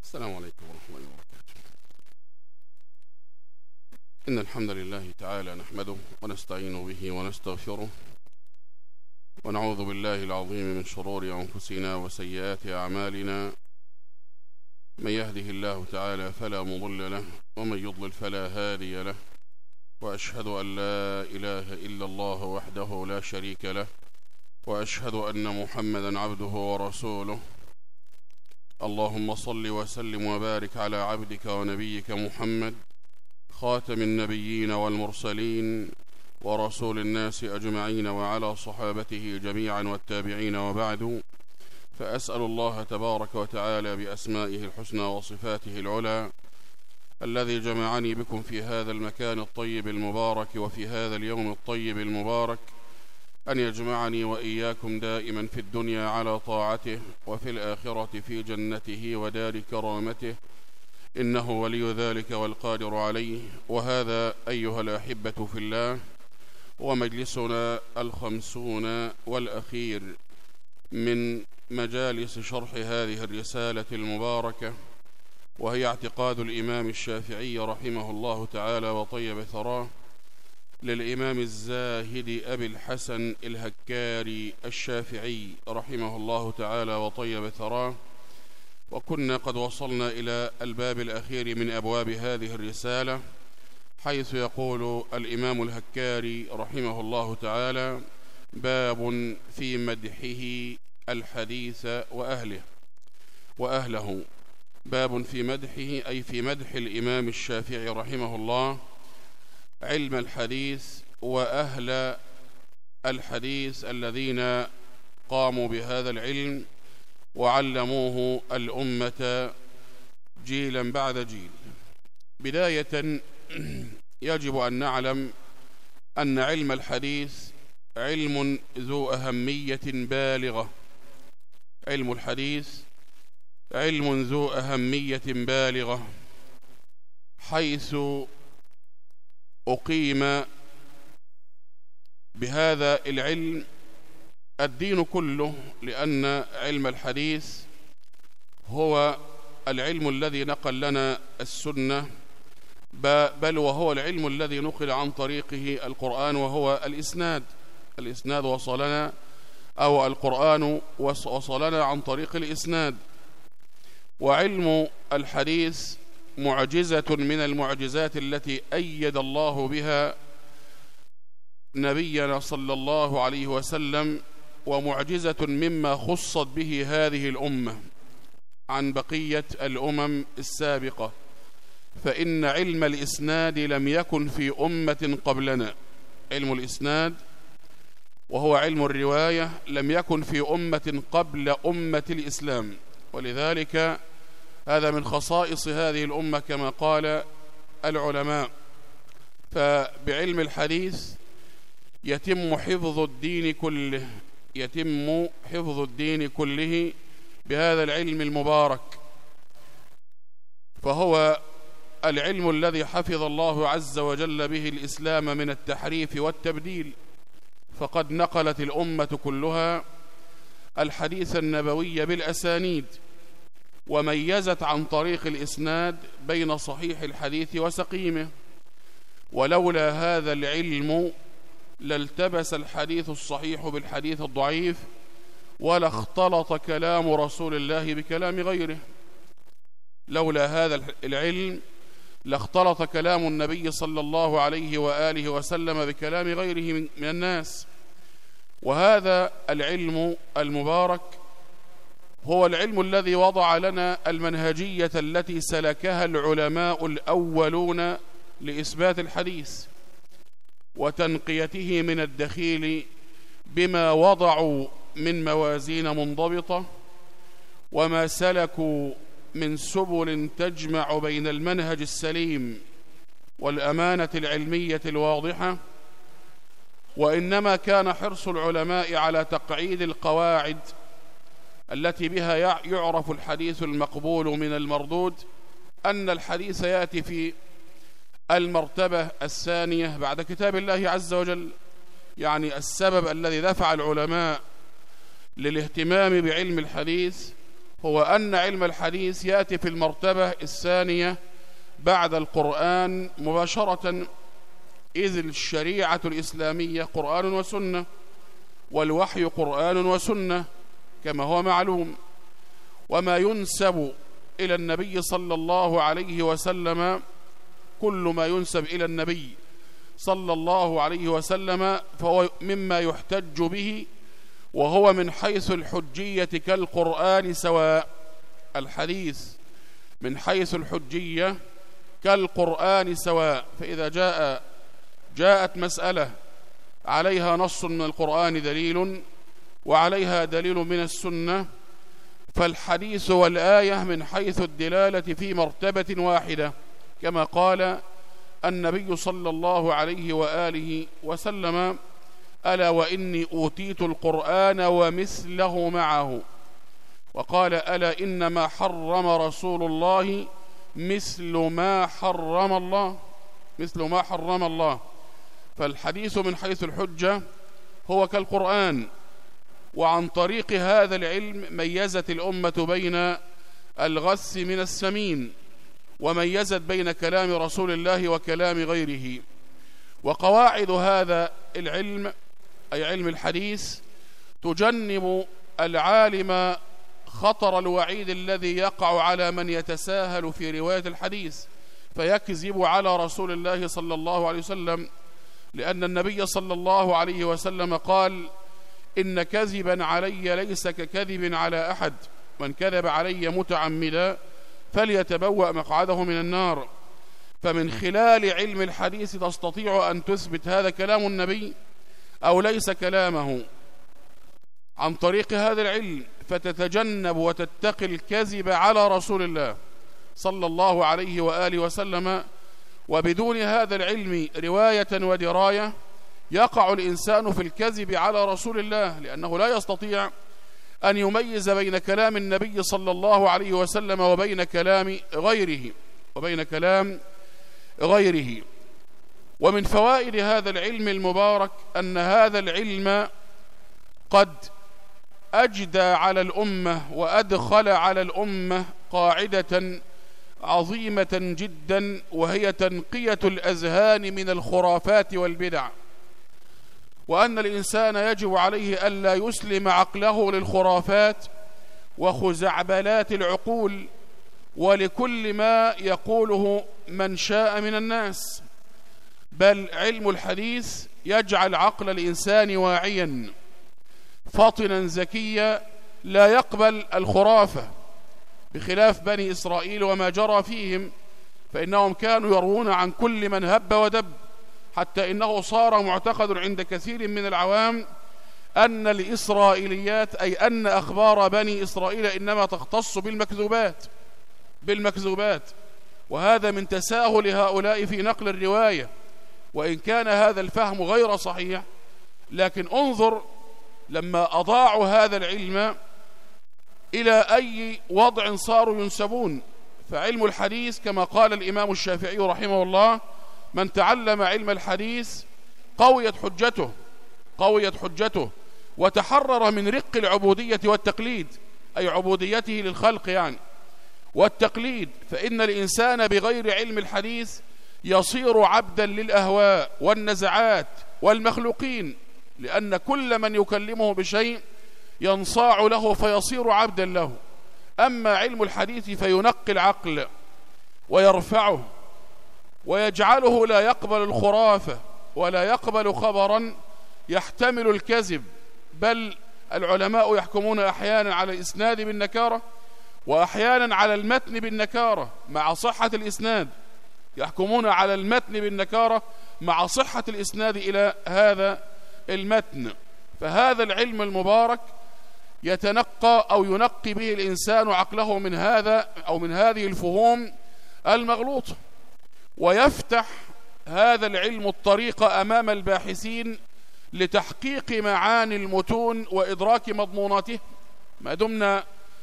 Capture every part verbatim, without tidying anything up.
السلام عليكم ورحمة الله وبركاته. إن الحمد لله تعالى نحمده ونستعين به ونستغفره ونعوذ بالله العظيم من شرور أنفسنا وسيئات أعمالنا. من يهده الله تعالى فلا مضل له ومن يضلل فلا هادي له، وأشهد أن لا إله إلا الله وحده لا شريك له، وأشهد أن محمدا عبده ورسوله. اللهم صل وسلم وبارك على عبدك ونبيك محمد خاتم النبيين والمرسلين ورسول الناس أجمعين، وعلى صحابته جميعا والتابعين، وبعد، فأسأل الله تبارك وتعالى بأسمائه الحسنى وصفاته العلى الذي جمعني بكم في هذا المكان الطيب المبارك وفي هذا اليوم الطيب المبارك أن يجمعني وإياكم دائما في الدنيا على طاعته، وفي الآخرة في جنته ودار كرامته، إنه ولي ذلك والقادر عليه. وهذا أيها الأحبة في الله ومجلسنا الخمسون والأخير من مجالس شرح هذه الرسالة المباركة، وهي اعتقاد الإمام الشافعي رحمه الله تعالى وطيب ثراه، للإمام الزاهد أبي الحسن الهكاري الشافعي رحمه الله تعالى وطيب ثراه. وكنا قد وصلنا إلى الباب الأخير من أبواب هذه الرسالة، حيث يقول الإمام الهكاري رحمه الله تعالى: باب في مدحه الحديث وأهله وأهله باب في مدحه، أي في مدح الإمام الشافعي رحمه الله علم الحديث وأهل الحديث الذين قاموا بهذا العلم وعلموه الأمة جيلا بعد جيل. بداية يجب أن نعلم أن علم الحديث علم ذو أهمية بالغة. علم الحديث علم ذو أهمية بالغة، حيث أقيم بهذا العلم الدين كله، لأن علم الحديث هو العلم الذي نقل لنا السنة، بل وهو العلم الذي نقل عن طريقه القرآن، وهو الإسناد. الإسناد وصلنا، أو القرآن وصلنا عن طريق الإسناد. وعلم الحديث معجزة من المعجزات التي أيد الله بها نبينا صلى الله عليه وسلم، ومعجزة مما خصت به هذه الأمة عن بقية الأمم السابقة، فإن علم الإسناد لم يكن في أمة قبلنا. علم الإسناد وهو علم الرواية لم يكن في أمة قبل أمة الإسلام، ولذلك هذا من خصائص هذه الأمة كما قال العلماء. فبعلم الحديث يتم حفظ الدين كله يتم حفظ الدين كله بهذا العلم المبارك، فهو العلم الذي حفظ الله عز وجل به الإسلام من التحريف والتبديل. فقد نقلت الأمة كلها الحديث النبوي بالأسانيد، وميزت عن طريق الإسناد بين صحيح الحديث وسقيمه. ولولا هذا العلم لالتبس الحديث الصحيح بالحديث الضعيف، ولا اختلط كلام رسول الله بكلام غيره. لولا هذا العلم لاختلط كلام النبي صلى الله عليه وآله وسلم بكلام غيره من الناس. وهذا العلم المبارك هو العلم الذي وضع لنا المنهجية التي سلكها العلماء الأولون لإثبات الحديث وتنقيته من الدخيل بما وضعوا من موازين منضبطة، وما سلكوا من سبل تجمع بين المنهج السليم والأمانة العلمية الواضحة. وإنما كان حرص العلماء على تقعيد القواعد التي بها يعرف الحديث المقبول من المردود، أن الحديث يأتي في المرتبة الثانية بعد كتاب الله عز وجل. يعني السبب الذي دفع العلماء للاهتمام بعلم الحديث هو أن علم الحديث يأتي في المرتبة الثانية بعد القرآن مباشرة، إذ الشريعة الإسلامية قرآن وسنة، والوحي قرآن وسنة كما هو معلوم. وما ينسب إلى النبي صلى الله عليه وسلم، كل ما ينسب إلى النبي صلى الله عليه وسلم فهو مما يحتج به، وهو من حيث الحجية كالقرآن سواء. الحديث من حيث الحجية كالقرآن سواء، فإذا جاء جاءت مسألة عليها نص من القرآن دليل وعليها دليل من السنة، فالحديث والآية من حيث الدلالة في مرتبة واحدة، كما قال النبي صلى الله عليه وآله وسلم: ألا وإني أوتيت القرآن ومثله معه. وقال: ألا إنما حرم رسول الله مثل ما حرم الله مثل ما حرم الله. فالحديث من حيث الحجة هو كالقرآن. وعن طريق هذا العلم ميزت الأمة بين الغث من السمين، وميزت بين كلام رسول الله وكلام غيره. وقواعد هذا العلم أي علم الحديث تجنب العالم خطر الوعيد الذي يقع على من يتساهل في رواية الحديث فيكذب على رسول الله صلى الله عليه وسلم، لأن النبي صلى الله عليه وسلم قال: إن كذبا علي ليس ككذب على أحد، من كذب علي متعمدا فليتبوأ مقعده من النار. فمن خلال علم الحديث تستطيع أن تثبت هذا كلام النبي أو ليس كلامه عن طريق هذا العلم، فتتجنب وتتقي الكذب على رسول الله صلى الله عليه وآله وسلم. وبدون هذا العلم رواية ودراية يقع الإنسان في الكذب على رسول الله، لأنه لا يستطيع أن يميز بين كلام النبي صلى الله عليه وسلم وبين كلام غيره وبين كلام غيره. ومن فوائد هذا العلم المبارك أن هذا العلم قد أجدى على الأمة وأدخل على الأمة قاعدة عظيمة جدا، وهي تنقية الأذهان من الخرافات والبدع، وأن الإنسان يجب عليه ألا يسلم عقله للخرافات وخزعبلات العقول ولكل ما يقوله من شاء من الناس، بل علم الحديث يجعل عقل الإنسان واعيا فاطنا ذكيا لا يقبل الخرافة، بخلاف بني إسرائيل وما جرى فيهم، فإنهم كانوا يروون عن كل من هب ودب، حتى إنه صار معتقد عند كثير من العوام أن الإسرائيليات أي أن أخبار بني إسرائيل إنما تختص بالمكذوبات بالمكذوبات وهذا من تساهل هؤلاء في نقل الرواية، وإن كان هذا الفهم غير صحيح، لكن انظر لما أضاعوا هذا العلم إلى أي وضع صاروا ينسبون. فعلم الحديث كما قال الإمام الشافعي رحمه الله: من تعلم علم الحديث قويت حجته قويت حجته وتحرر من رق العبودية والتقليد، أي عبوديته للخلق يعني والتقليد. فإن الإنسان بغير علم الحديث يصير عبدا للأهواء والنزعات والمخلوقين، لأن كل من يكلمه بشيء ينصاع له فيصير عبدا له. أما علم الحديث فينقي العقل ويرفعه ويجعله لا يقبل الخرافة ولا يقبل خبرا يحتمل الكذب، بل العلماء يحكمون أحيانا على الإسناد بالنكارة وأحيانا على المتن بالنكارة مع صحة الإسناد، يحكمون على المتن بالنكارة مع صحة الإسناد إلى هذا المتن. فهذا العلم المبارك يتنقى أو ينقي به الإنسان عقله من هذا أو من هذه الفهوم المغلوطة، ويفتح هذا العلم الطريق أمام الباحثين لتحقيق معاني المتون وإدراك مضموناته. ما دمنا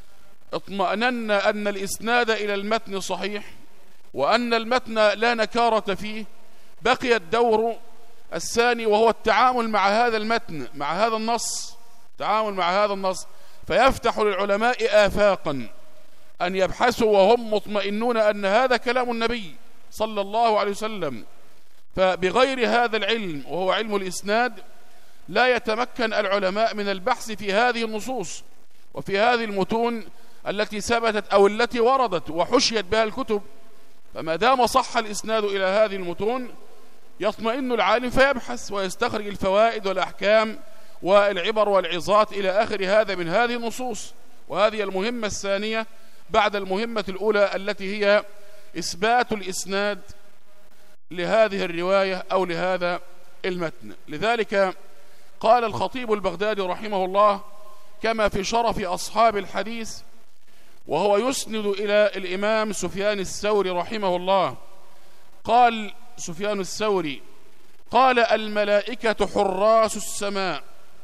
اطمأننا أن الإسناد إلى المتن صحيح وأن المتن لا نكارة فيه، بقي الدور الثاني وهو التعامل مع هذا المتن، مع هذا النص، التعامل مع هذا النص. فيفتح للعلماء آفاقا أن يبحثوا وهم مطمئنون أن هذا كلام النبي صلى الله عليه وسلم. فبغير هذا العلم وهو علم الإسناد لا يتمكن العلماء من البحث في هذه النصوص وفي هذه المتون التي ثبتت أو التي وردت وحشيت بها الكتب. فما دام صح الإسناد إلى هذه المتون يطمئن العالم فيبحث ويستخرج الفوائد والأحكام والعبر والعظات إلى آخر هذا من هذه النصوص. وهذه المهمة الثانية بعد المهمة الأولى التي هي إثبات الإسناد لهذه الرواية أو لهذا المتن. لذلك قال الخطيب البغدادي رحمه الله كما في شرف أصحاب الحديث وهو يسند إلى الإمام سفيان الثوري رحمه الله، قال سفيان الثوري قال الملائكة حراس السماء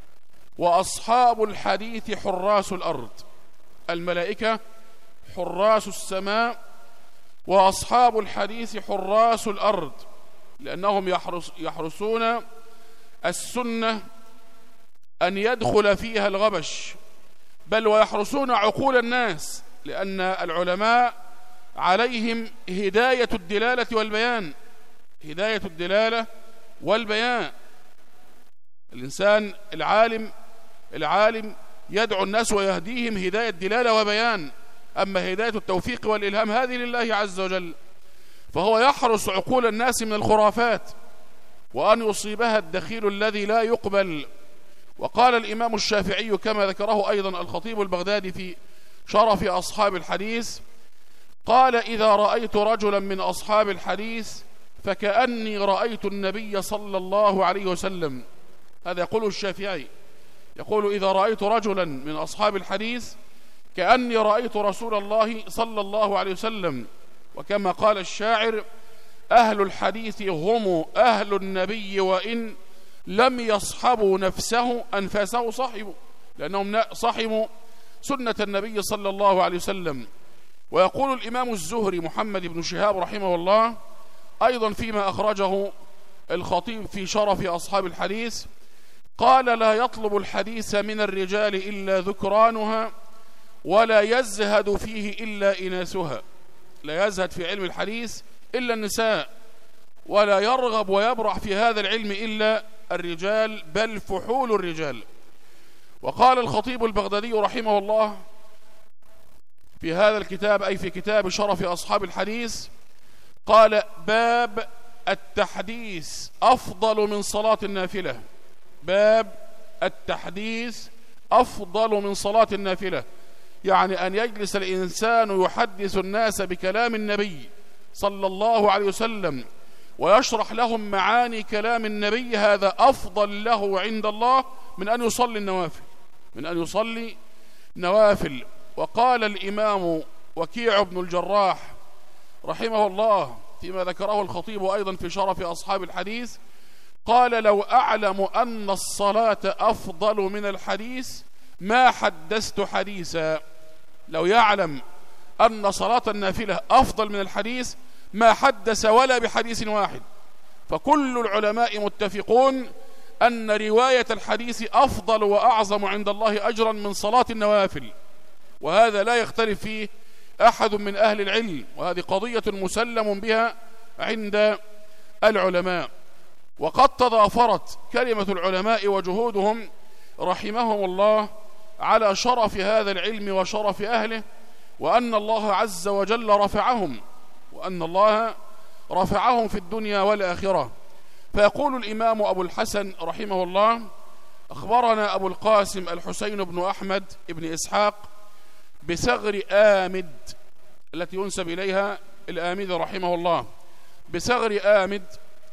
وأصحاب الحديث حراس الأرض. الملائكة حراس السماء وأصحاب الحديث حراس الأرض، لأنهم يحرس يحرسون السنة أن يدخل فيها الغبش، بل ويحرسون عقول الناس، لأن العلماء عليهم هداية الدلالة والبيان. هداية الدلالة والبيان. الإنسان العالم العالم يدعو الناس ويهديهم هداية دلالة وبيان، أما هداية التوفيق والإلهام هذه لله عز وجل. فهو يحرس عقول الناس من الخرافات وأن يصيبها الدخيل الذي لا يقبل. وقال الإمام الشافعي كما ذكره أيضا الخطيب البغدادي في شرف أصحاب الحديث، قال إذا رأيت رجلا من أصحاب الحديث فكأني رأيت النبي صلى الله عليه وسلم. هذا يقوله الشافعي، يقول إذا رأيت رجلا من أصحاب الحديث كأني رأيت رسول الله صلى الله عليه وسلم. وكما قال الشاعر أهل الحديث هم أهل النبي وإن لم يصحبوا نفسه أنفاسه صحبوا، لأنهم صحبوا سنة النبي صلى الله عليه وسلم. ويقول الإمام الزهري محمد بن شهاب رحمه الله أيضا فيما أخرجه الخطيب في شرف أصحاب الحديث، قال لا يطلب الحديث من الرجال إلا ذكرانها ولا يزهد فيه إلا إناثها. لا يزهد في علم الحديث إلا النساء، ولا يرغب ويبرع في هذا العلم إلا الرجال، بل فحول الرجال. وقال الخطيب البغدادي رحمه الله في هذا الكتاب أي في كتاب شرف أصحاب الحديث، قال باب التحديث أفضل من صلاة النافلة. باب التحديث أفضل من صلاة النافلة، يعني أن يجلس الإنسان يحدث الناس بكلام النبي صلى الله عليه وسلم ويشرح لهم معاني كلام النبي، هذا أفضل له عند الله من أن يصلي النوافل من أن يصلي نوافل. وقال الإمام وكيع بن الجراح رحمه الله فيما ذكره الخطيب أيضا في شرف أصحاب الحديث، قال لو أعلم أن الصلاة أفضل من الحديث ما حدثت حديثا. لو يعلم أن صلاة النافلة أفضل من الحديث ما حدث ولا بحديث واحد. فكل العلماء متفقون أن رواية الحديث أفضل وأعظم عند الله أجرا من صلاة النوافل، وهذا لا يختلف فيه أحد من أهل العلم، وهذه قضية مسلم بها عند العلماء. وقد تضافرت كلمة العلماء وجهودهم رحمهم الله على شرف هذا العلم وشرف أهله، وأن الله عز وجل رفعهم وأن الله رفعهم في الدنيا والآخرة. فيقول الإمام أبو الحسن رحمه الله أخبرنا أبو القاسم الحسين بن أحمد بن إسحاق بثغر آمد التي ينسب إليها الآمد رحمه الله، بثغر آمد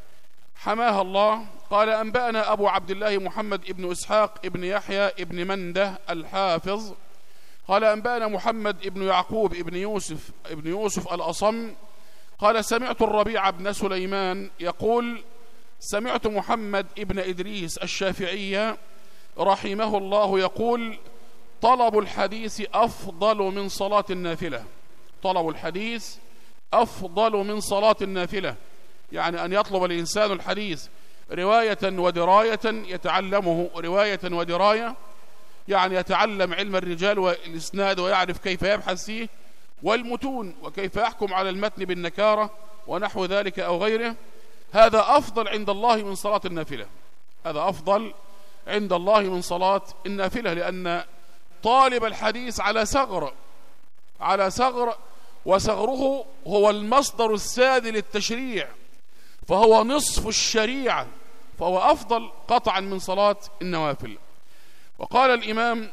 حماها الله، قال أنبأنا أبو عبد الله محمد بن إسحاق بن يحيى بن منده الحافظ قال أنبأنا محمد بن يعقوب بن يوسف بن يوسف الأصم قال سمعت الربيع بن سليمان يقول سمعت محمد بن إدريس الشافعي رحمه الله يقول طلب الحديث أفضل من صلاة النافلة. طلب الحديث أفضل من صلاة النافلة، يعني أن يطلب الإنسان الحديث رواية ودراية يتعلمه رواية ودراية، يعني يتعلم علم الرجال والإسناد ويعرف كيف يبحث فيه، والمتون وكيف يحكم على المتن بالنكارة ونحو ذلك أو غيره، هذا أفضل عند الله من صلاة النافلة. هذا أفضل عند الله من صلاة النافلة، لأن طالب الحديث على ثغر على ثغر وثغره هو المصدر السادي للتشريع، فهو نصف الشريعة، فهو أفضل قطعا من صلاة النوافل. وقال الإمام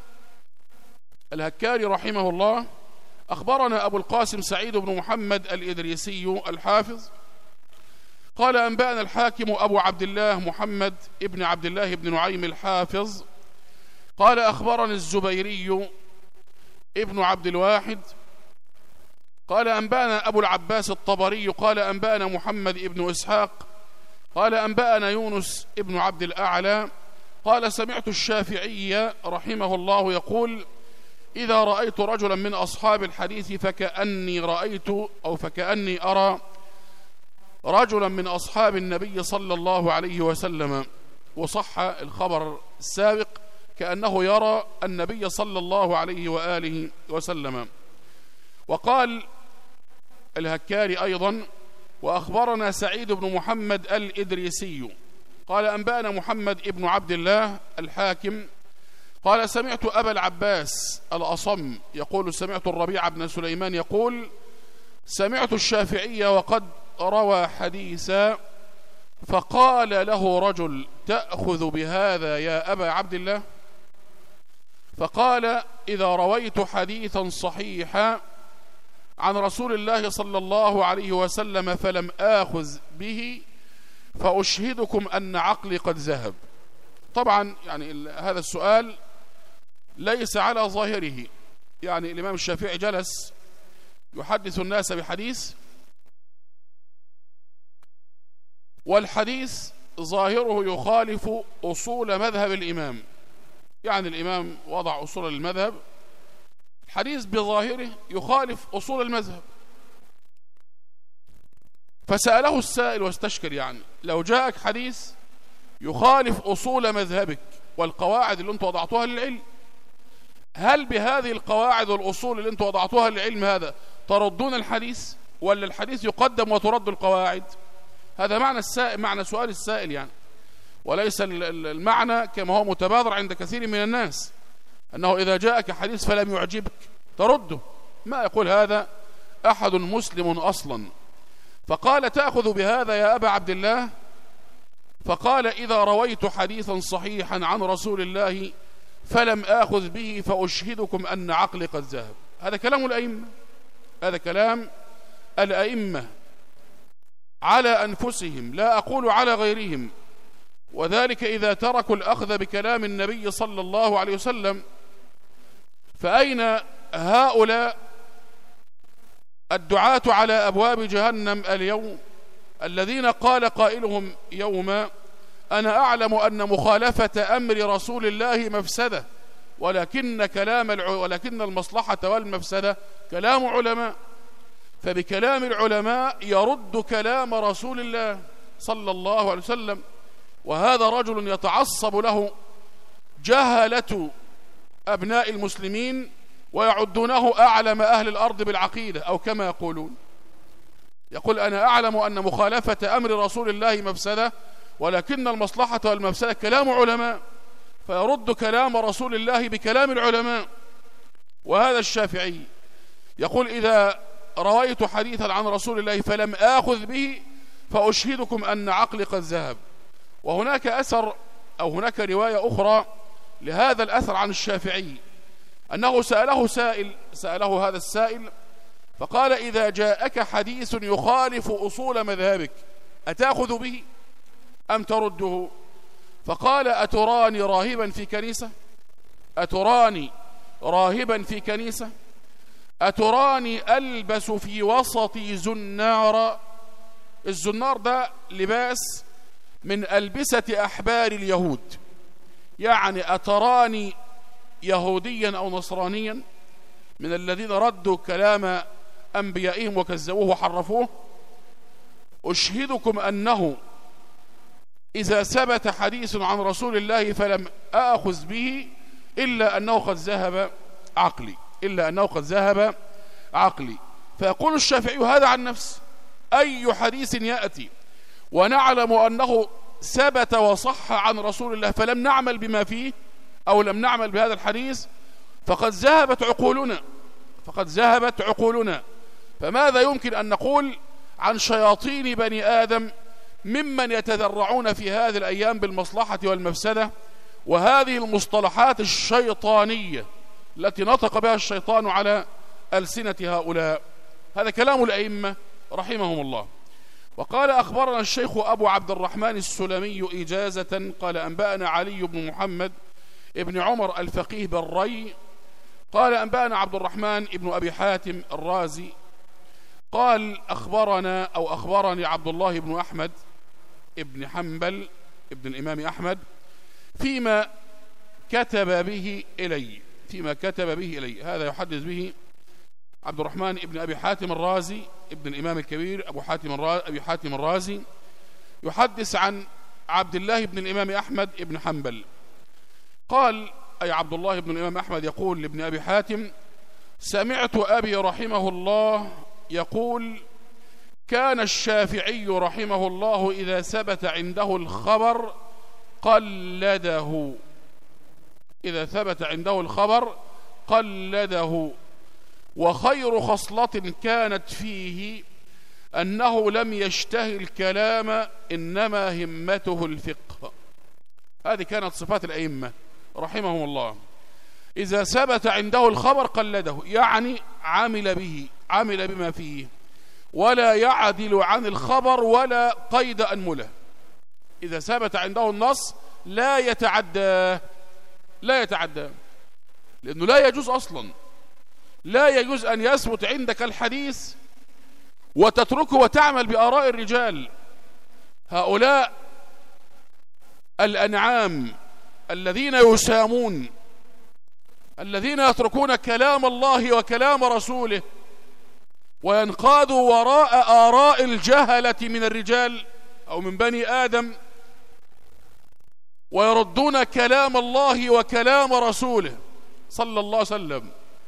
الهكاري رحمه الله: أخبرنا أبو القاسم سعيد بن محمد الإدريسي الحافظ قال أنبأنا الحاكم أبو عبد الله محمد ابن عبد الله بن نعيم الحافظ قال أخبرني الزبيري ابن عبد الواحد قال أنبأنا أبو العباس الطبري قال أنبأنا محمد ابن إسحاق قال أنبأنا يونس ابن عبد الأعلى قال سمعت الشافعي رحمه الله يقول: إذا رأيت رجلا من أصحاب الحديث فكأني رأيت أو فكأني أرى رجلا من أصحاب النبي صلى الله عليه وسلم. وصح الخبر السابق كأنه يرى النبي صلى الله عليه وآله وسلم. وقال الهكاري أيضا: وأخبرنا سعيد بن محمد الإدريسي قال أنبأنا محمد ابن عبد الله الحاكم قال سمعت أبا العباس الأصم يقول سمعت الربيع بن سليمان يقول سمعت الشافعي وقد روى حديثا فقال له رجل: تأخذ بهذا يا أبا عبد الله؟ فقال: إذا رويت حديثا صحيحا عن رسول الله صلى الله عليه وسلم فلم آخذ به فأشهدكم أن عقلي قد ذهب. طبعا يعني هذا السؤال ليس على ظاهره، يعني الإمام الشافعي جلس يحدث الناس بحديث، والحديث ظاهره يخالف أصول مذهب الإمام، يعني الإمام وضع أصول المذهب، الحديث بظاهره يخالف أصول المذهب. فسأله السائل واستشكر، يعني لو جاءك حديث يخالف أصول مذهبك والقواعد اللي انت وضعتوها للعلم، هل بهذه القواعد والأصول اللي انت وضعتوها للعلم هذا تردون الحديث، ولا الحديث يقدم وترد القواعد؟ هذا معنى السائل، معنى سؤال السائل يعني، وليس المعنى كما هو متبادر عند كثير من الناس أنه إذا جاءك حديث فلم يعجبك ترده. ما يقول هذا أحد مسلم أصلا. فقال: تأخذ بهذا يا أبا عبد الله؟ فقال: إذا رويت حديثا صحيحا عن رسول الله فلم آخذ به فأشهدكم أن عقلي قد ذهب. هذا كلام الأئمة، هذا كلام الأئمة على أنفسهم، لا أقول على غيرهم، وذلك إذا تركوا الأخذ بكلام النبي صلى الله عليه وسلم. فأين هؤلاء الدعاة على أبواب جهنم اليوم الذين قال قائلهم يوما: أنا أعلم أن مخالفة أمر رسول الله مفسدة، ولكن كلام الع... ولكن المصلحة والمفسدة كلام علماء. فبكلام العلماء يرد كلام رسول الله صلى الله عليه وسلم. وهذا رجل يتعصب له جهلة أبناء المسلمين ويعدونه أعلم أهل الأرض بالعقيدة، أو كما يقولون، يقول: أنا أعلم أن مخالفة أمر رسول الله مفسدة، ولكن المصلحة والمفسدة كلام علماء، فيرد كلام رسول الله بكلام العلماء. وهذا الشافعي يقول: إذا رويت حديثا عن رسول الله فلم آخذ به فأشهدكم أن عقلي قد ذهب. وهناك أثر أو هناك رواية أخرى لهذا الأثر عن الشافعي أنه سأله سائل سأله هذا السائل فقال: إذا جاءك حديث يخالف أصول مذهبك أتأخذ به أم ترده؟ فقال: أتراني راهبا في كنيسة أتراني راهبا في كنيسة أتراني ألبس في وسطي زنارا. الزنار ده لباس من ألبسة أحبار اليهود، يعني أتراني يهوديا أو نصرانيا من الذين ردوا كلام أنبيائهم وكذبوه وحرفوه؟ أشهدكم أنه إذا ثبت حديث عن رسول الله فلم آخذ به إلا أنه قد ذهب عقلي إلا أنه قد ذهب عقلي. فيقول الشافعي هذا عن نفسه: أي حديث يأتي ونعلم أنه ثبت وصح عن رسول الله فلم نعمل بما فيه أو لم نعمل بهذا الحديث فقد ذهبت عقولنا فقد ذهبت عقولنا فماذا يمكن أن نقول عن شياطين بني آدم ممن يتذرعون في هذه الأيام بالمصلحة والمفسدة، وهذه المصطلحات الشيطانية التي نطق بها الشيطان على ألسنة هؤلاء. هذا كلام الأئمة رحمهم الله. وقال: أخبرنا الشيخ أبو عبد الرحمن السلمي إجازة قال: أنبأنا علي بن محمد ابن عمر الفقيه بالري قال: أنبأنا عبد الرحمن ابن أبي حاتم الرازي قال: أخبرنا أو أخبرني عبد الله بن أحمد ابن حنبل ابن الإمام أحمد فيما كتب به إلي فيما كتب به إلي هذا يحدث به عبد الرحمن ابن أبي حاتم الرازي ابن الإمام الكبير أبو حاتم الرازي أبي حاتم الرازي يحدث عن عبد الله بن الإمام أحمد ابن حنبل قال، أي عبد الله بن الإمام أحمد يقول لابن أبي حاتم: سمعت أبي رحمه الله يقول: كان الشافعي رحمه الله إذا ثبت عنده الخبر قلده إذا ثبت عنده الخبر قلده وخير خصلة كانت فيه أنه لم يشتهي الكلام إنما همته الفقه. هذه كانت صفات الأئمة رحمهم الله. إذا ثبت عنده الخبر قلده، يعني عمل به عمل بما فيه ولا يعدل عن الخبر ولا قيد أنمله. إذا ثبت عنده النص لا يتعدى لا يتعدى لأنه لا يجوز أصلا لا يجوز أن يثبت عندك الحديث وتتركه وتعمل بآراء الرجال. هؤلاء الأنعام الذين يسامون الذين يتركون كلام الله وكلام رسوله وينقادوا وراء آراء الجهلة من الرجال أو من بني آدم ويردون كلام الله وكلام رسوله صلى الله عليه وسلم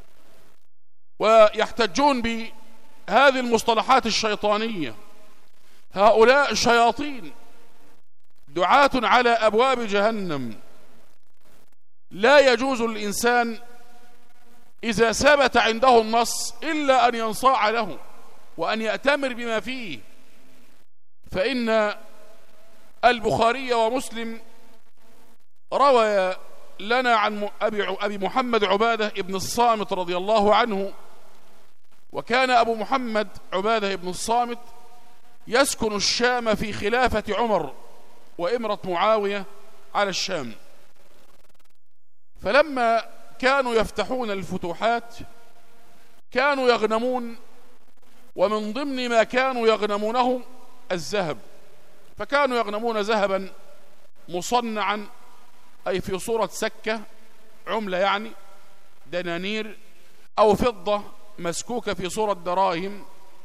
ويحتجون بهذه المصطلحات الشيطانية. هؤلاء شياطين دعاة على أبواب جهنم. لا يجوز للإنسان إذا ثبت عنده النص إلا أن ينصاع له وأن يأتمر بما فيه. فإن البخاري ومسلم روى لنا عن أبي محمد عبادة ابن الصامت رضي الله عنه، وكان أبو محمد عبادة ابن الصامت يسكن الشام في خلافة عمر وإمرة معاوية على الشام. فلما كانوا يفتحون الفتوحات كانوا يغنمون، ومن ضمن ما كانوا يغنمونه الذهب، فكانوا يغنمون ذهبا مصنعا أي في صورة سكة عملة يعني دنانير، أو فضة مسكوكة في صورة دراهم،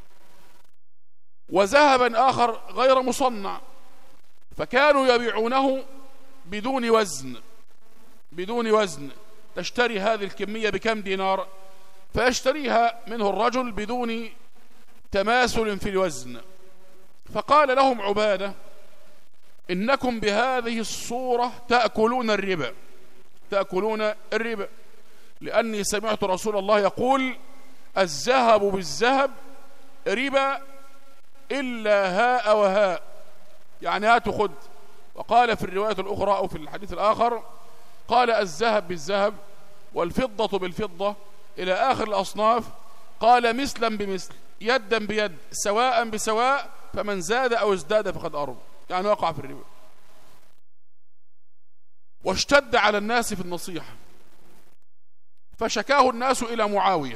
وذهبا آخر غير مصنع، فكانوا يبيعونه بدون وزن بدون وزن تشتري هذه الكمية بكم دينار؟ فيشتريها منه الرجل بدون تماثل في الوزن. فقال لهم عبادة: إنكم بهذه الصورة تأكلون الربا تأكلون الربا لأني سمعت رسول الله يقول: الذهب بالذهب ربا إلا هاء وهاء، يعني هات خد. وقال في الرواية الأخرى أو في الحديث الآخر قال: الذهب بالذهب والفضة بالفضة إلى آخر الأصناف. قال: مثلا بمثل يدا بيد سواء بسواء، فمن زاد أو ازداد فقد أرب، يعني وقع في الربا. واشتد على الناس في النصيحة، فشكاه الناس إلى معاوية،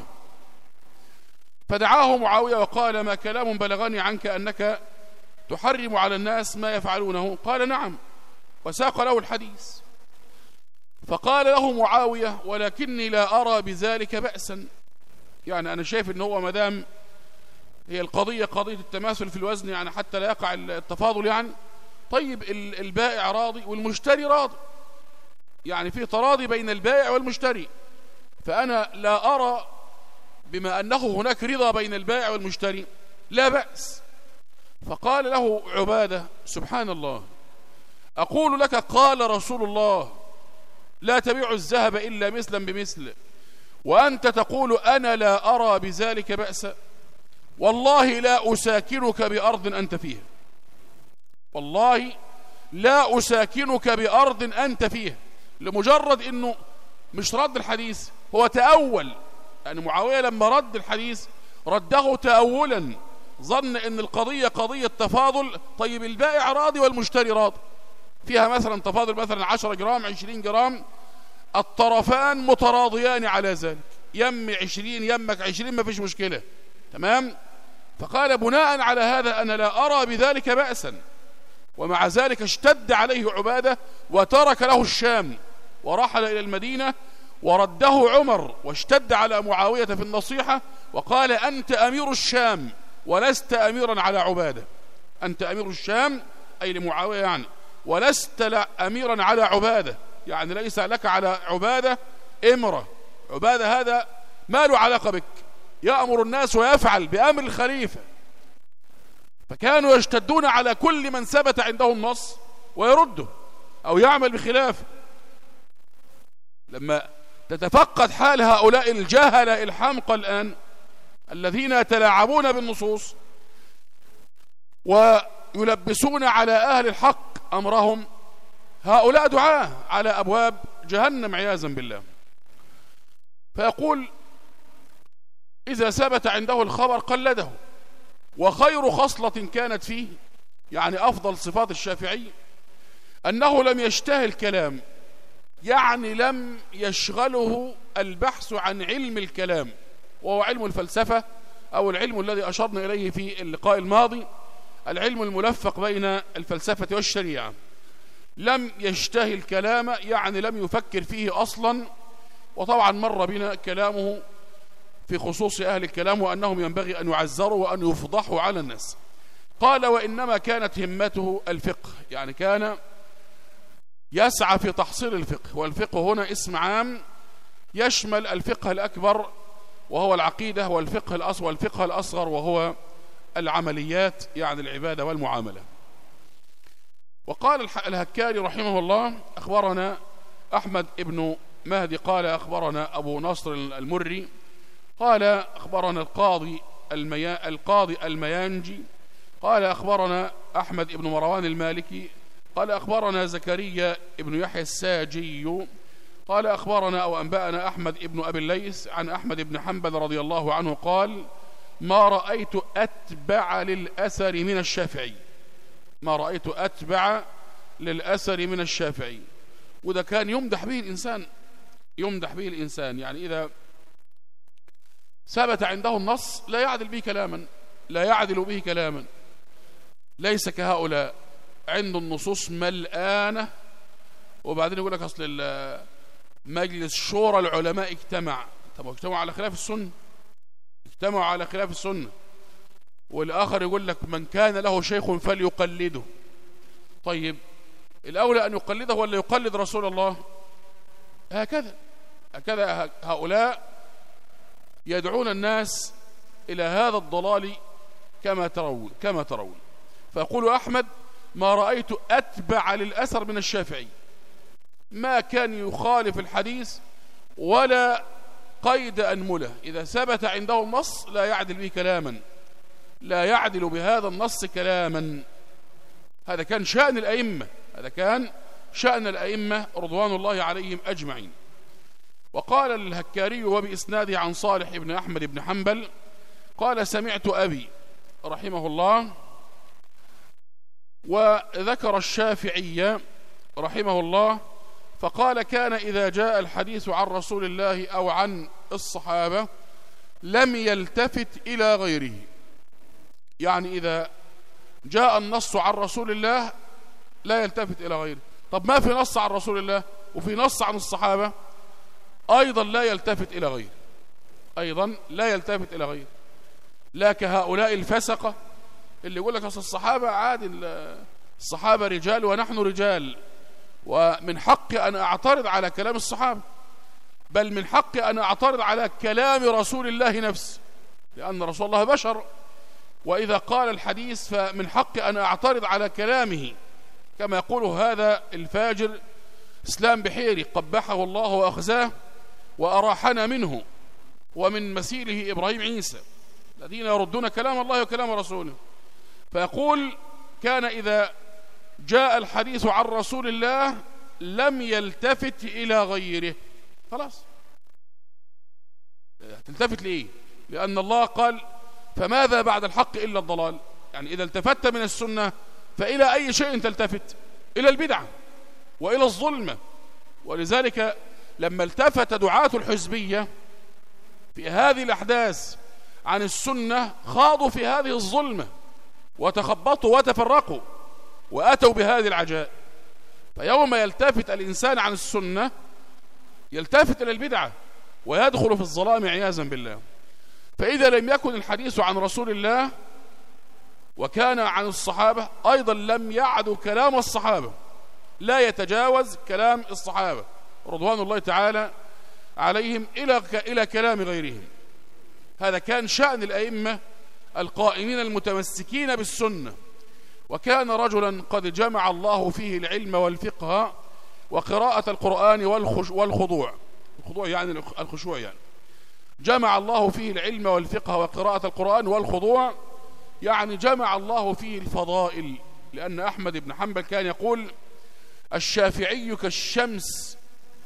فدعاه معاوية وقال: ما كلام بلغني عنك أنك تحرم على الناس ما يفعلونه؟ قال: نعم، وساق له الحديث. فقال له معاوية: ولكني لا أرى بذلك بأسا، يعني أنا شايف إن هو مدام هي القضية قضية التماثل في الوزن، يعني حتى لا يقع التفاضل، يعني طيب البائع راضي والمشتري راضي، يعني في تراضي بين البائع والمشتري، فأنا لا أرى بما أنه هناك رضا بين البائع والمشتري لا بأس. فقال له عبادة: سبحان الله، أقول لك قال رسول الله لا تبيع الذهب إلا مثلا بمثل، وأنت تقول أنا لا أرى بذلك بأسا. والله لا أساكنك بأرض أنت فيها، والله لا أساكنك بأرض أنت فيها. لمجرد أنه مش رد الحديث، هو تأول. يعني معاوية لما رد الحديث رده تأولا، ظن أن القضية قضية تفاضل. طيب البائع راضي والمشتري راضي، فيها مثلا تفاضل مثلا عشرة جرام عشرين جرام، الطرفان متراضيان على ذلك، يم عشرين يمك عشرين ما فيش مشكلة، تمام. فقال بناء على هذا أنا لا أرى بذلك بأسا. ومع ذلك اشتد عليه عبادة وترك له الشام ورحل إلى المدينة، ورده عمر واشتد على معاوية في النصيحة وقال: أنت أمير الشام ولست أميرا على عبادة. أنت أمير الشام أي لمعاوية يعني، ولست أميرا على عبادة، يعني ليس لك على عبادة إمرة. عبادة هذا ما له علاقة بك، يأمر الناس ويفعل بأمر الخليفة. فكانوا يشتدون على كل من ثبت عندهم نص ويرده أو يعمل بخلافه. لما تتفقد حال هؤلاء الجهلة الحمقى الآن الذين يتلاعبون بالنصوص ويلبسون على أهل الحق أمرهم، هؤلاء دعاة على أبواب جهنم عياذا بالله. فيقول: إذا ثبت عنده الخبر قلده. وخير خصلة كانت فيه، يعني أفضل صفات الشافعي، أنه لم يشتهي الكلام، يعني لم يشغله البحث عن علم الكلام، وهو علم الفلسفة أو العلم الذي أشرنا إليه في اللقاء الماضي، العلم الملفق بين الفلسفة والشريعة. لم يشتهي الكلام يعني لم يفكر فيه أصلا. وطبعا مر بنا كلامه في خصوص أهل الكلام وأنهم ينبغي أن يعزروا وأن يفضحوا على الناس. قال: وإنما كانت همته الفقه، يعني كان يسعى في تحصيل الفقه. والفقه هنا اسم عام يشمل الفقه الأكبر وهو العقيدة، والفقه الأصغر والفقه الأصغر وهو العمليات، يعني العبادة والمعاملة. وقال الهكاري رحمه الله: أخبرنا أحمد ابن مهدي قال أخبرنا أبو نصر المري قال أخبرنا القاضي الميا القاضي الميانجي قال أخبرنا أحمد ابن مروان المالكي قال أخبرنا زكريا ابن يحيى الساجي قال أخبرنا أو أنبأنا أحمد ابن أبي الليث عن أحمد ابن حنبل رضي الله عنه قال: ما رأيت أتبع للأثر من الشافعي. ما رأيت أتبع للأثر من الشافعي. وده كان يمدح به الإنسان، يمدح به الإنسان، يعني إذا ثبت عنده النص لا يعدل به كلاما، لا يعدل به كلاما. ليس كهؤلاء عنده النصوص ملآنة وبعدين يقول لك أصل مجلس شورى العلماء اجتمع. طب اجتمعوا على خلاف السنة، اجتمعوا على خلاف السنة. والآخر يقول لك من كان له شيخ فليقلده. طيب الأولى أن يقلده ولا يقلد رسول الله؟ هكذا هكذا هؤلاء يدعون الناس إلى هذا الضلال كما ترون كما ترون. فيقول أحمد: ما رأيت أتبع للأثر من الشافعي، ما كان يخالف الحديث ولا قيد أنمله. إذا ثبت عنده النص لا يعدل به كلاما، لا يعدل بهذا النص كلاما. هذا كان شأن الأئمة، هذا كان شأن الأئمة رضوان الله عليهم أجمعين. وقال الهكاري وبإسناده عن صالح بن أحمد بن حنبل قال: سمعت أبي رحمه الله. وذكر الشافعي رحمه الله فقال: كان إذا جاء الحديث عن رسول الله أو عن الصحابة لم يلتفت إلى غيره. يعني إذا جاء النص عن رسول الله لا يلتفت إلى غيره. طب ما في نص عن رسول الله وفي نص عن الصحابة، أيضا لا يلتفت إلى غيره، أيضا لا يلتفت إلى غيره. لا كهؤلاء الفسقة اللي يقول لك أصل الصحابة عادي، الصحابة رجال ونحن رجال، ومن حقي أن أعترض على كلام الصحابة، بل من حقي أن أعترض على كلام رسول الله نفسه، لأن رسول الله بشر، وإذا قال الحديث فمن حقي أن أعترض على كلامه، كما يقول هذا الفاجر إسلام بحيري قبحه الله وأخزاه وأراحنا منه ومن مثيله إبراهيم عيسى الذين يردون كلام الله وكلام رسوله. فيقول كان إذا جاء الحديث عن رسول الله لم يلتفت إلى غيره. خلاص، تلتفت لإيه؟ لأن الله قال فماذا بعد الحق إلا الضلال. يعني إذا التفت من السنة فإلى أي شيء تلتفت؟ إلى البدعة وإلى الظلمة. ولذلك لما التفت دعاة الحزبية في هذه الأحداث عن السنة خاضوا في هذه الظلمة وتخبطوا وتفرقوا وأتوا بهذه العجائب. فيوم يلتفت الإنسان عن السنة يلتفت إلى البدعة ويدخل في الظلام عياذا بالله. فإذا لم يكن الحديث عن رسول الله وكان عن الصحابة أيضا لم يعد كلام الصحابة، لا يتجاوز كلام الصحابة رضوان الله تعالى عليهم إلى إلى كلام غيرهم. هذا كان شأن الأئمة القائمين المتمسكين بالسنة. وكان رجلا قد جمع الله فيه العلم والفقه وقراءة القرآن والخضوع، الخضوع يعني الخشوع، يعني جمع الله فيه العلم والفقه وقراءة القرآن والخضوع، يعني جمع الله فيه الفضائل. لأن أحمد بن حنبل كان يقول الشافعي كالشمس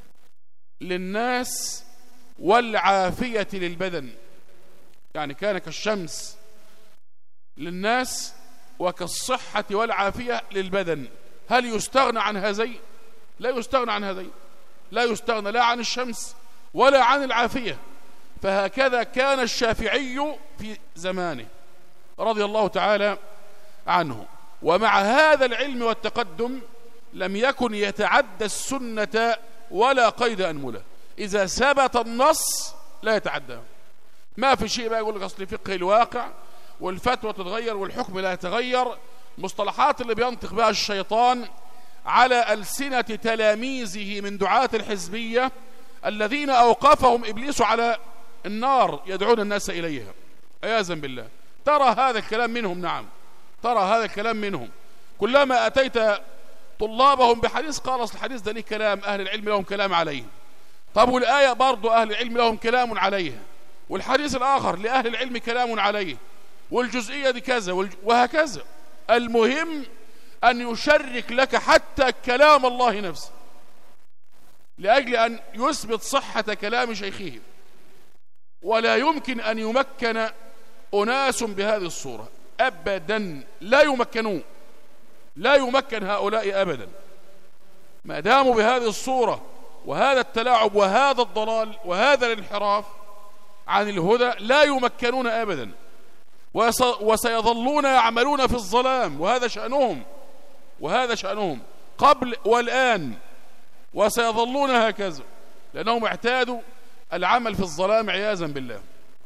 للناس والعافية للبدن، يعني كان كالشمس للناس وكالصحة والعافية للبدن. هل يستغنى عن هذين؟ لا يستغنى عن هذين، لا يستغنى لا عن الشمس ولا عن العافية. فهكذا كان الشافعي في زمانه رضي الله تعالى عنه. ومع هذا العلم والتقدم لم يكن يتعدى السنة ولا قيد أنملة. إذا ثبت النص لا يتعداه. ما في شيء بقى يقول لك أصل فقه الواقع والفتوى تتغير والحكم لا يتغير، مصطلحات اللي بينطق بها الشيطان على ألسنة تلاميذه من دعاة الحزبية الذين أوقفهم إبليس على النار يدعون الناس إليها عياذا بالله. ترى هذا الكلام منهم، نعم ترى هذا الكلام منهم. كلما أتيت طلابهم بحديث قال أصل الحديث ده ليه كلام، أهل العلم لهم كلام عليه. طب والآية برضو أهل العلم لهم كلام عليها، والحديث الآخر لأهل العلم كلام عليه، والجزئية دي كذا وهكذا. المهم أن يشرك لك حتى كلام الله نفسه لأجل أن يثبت صحة كلام شيخهم. ولا يمكن أن يمكن أناس بهذه الصورة أبدا، لا يمكنون، لا يمكن هؤلاء أبدا ما داموا بهذه الصورة وهذا التلاعب وهذا الضلال وهذا الانحراف عن الهدى. لا يمكنون أبدا، وسيظلون يعملون في الظلام، وهذا شأنهم وهذا شأنهم قبل والآن، وسيظلون هكذا لأنهم اعتادوا العمل في الظلام عياذا بالله.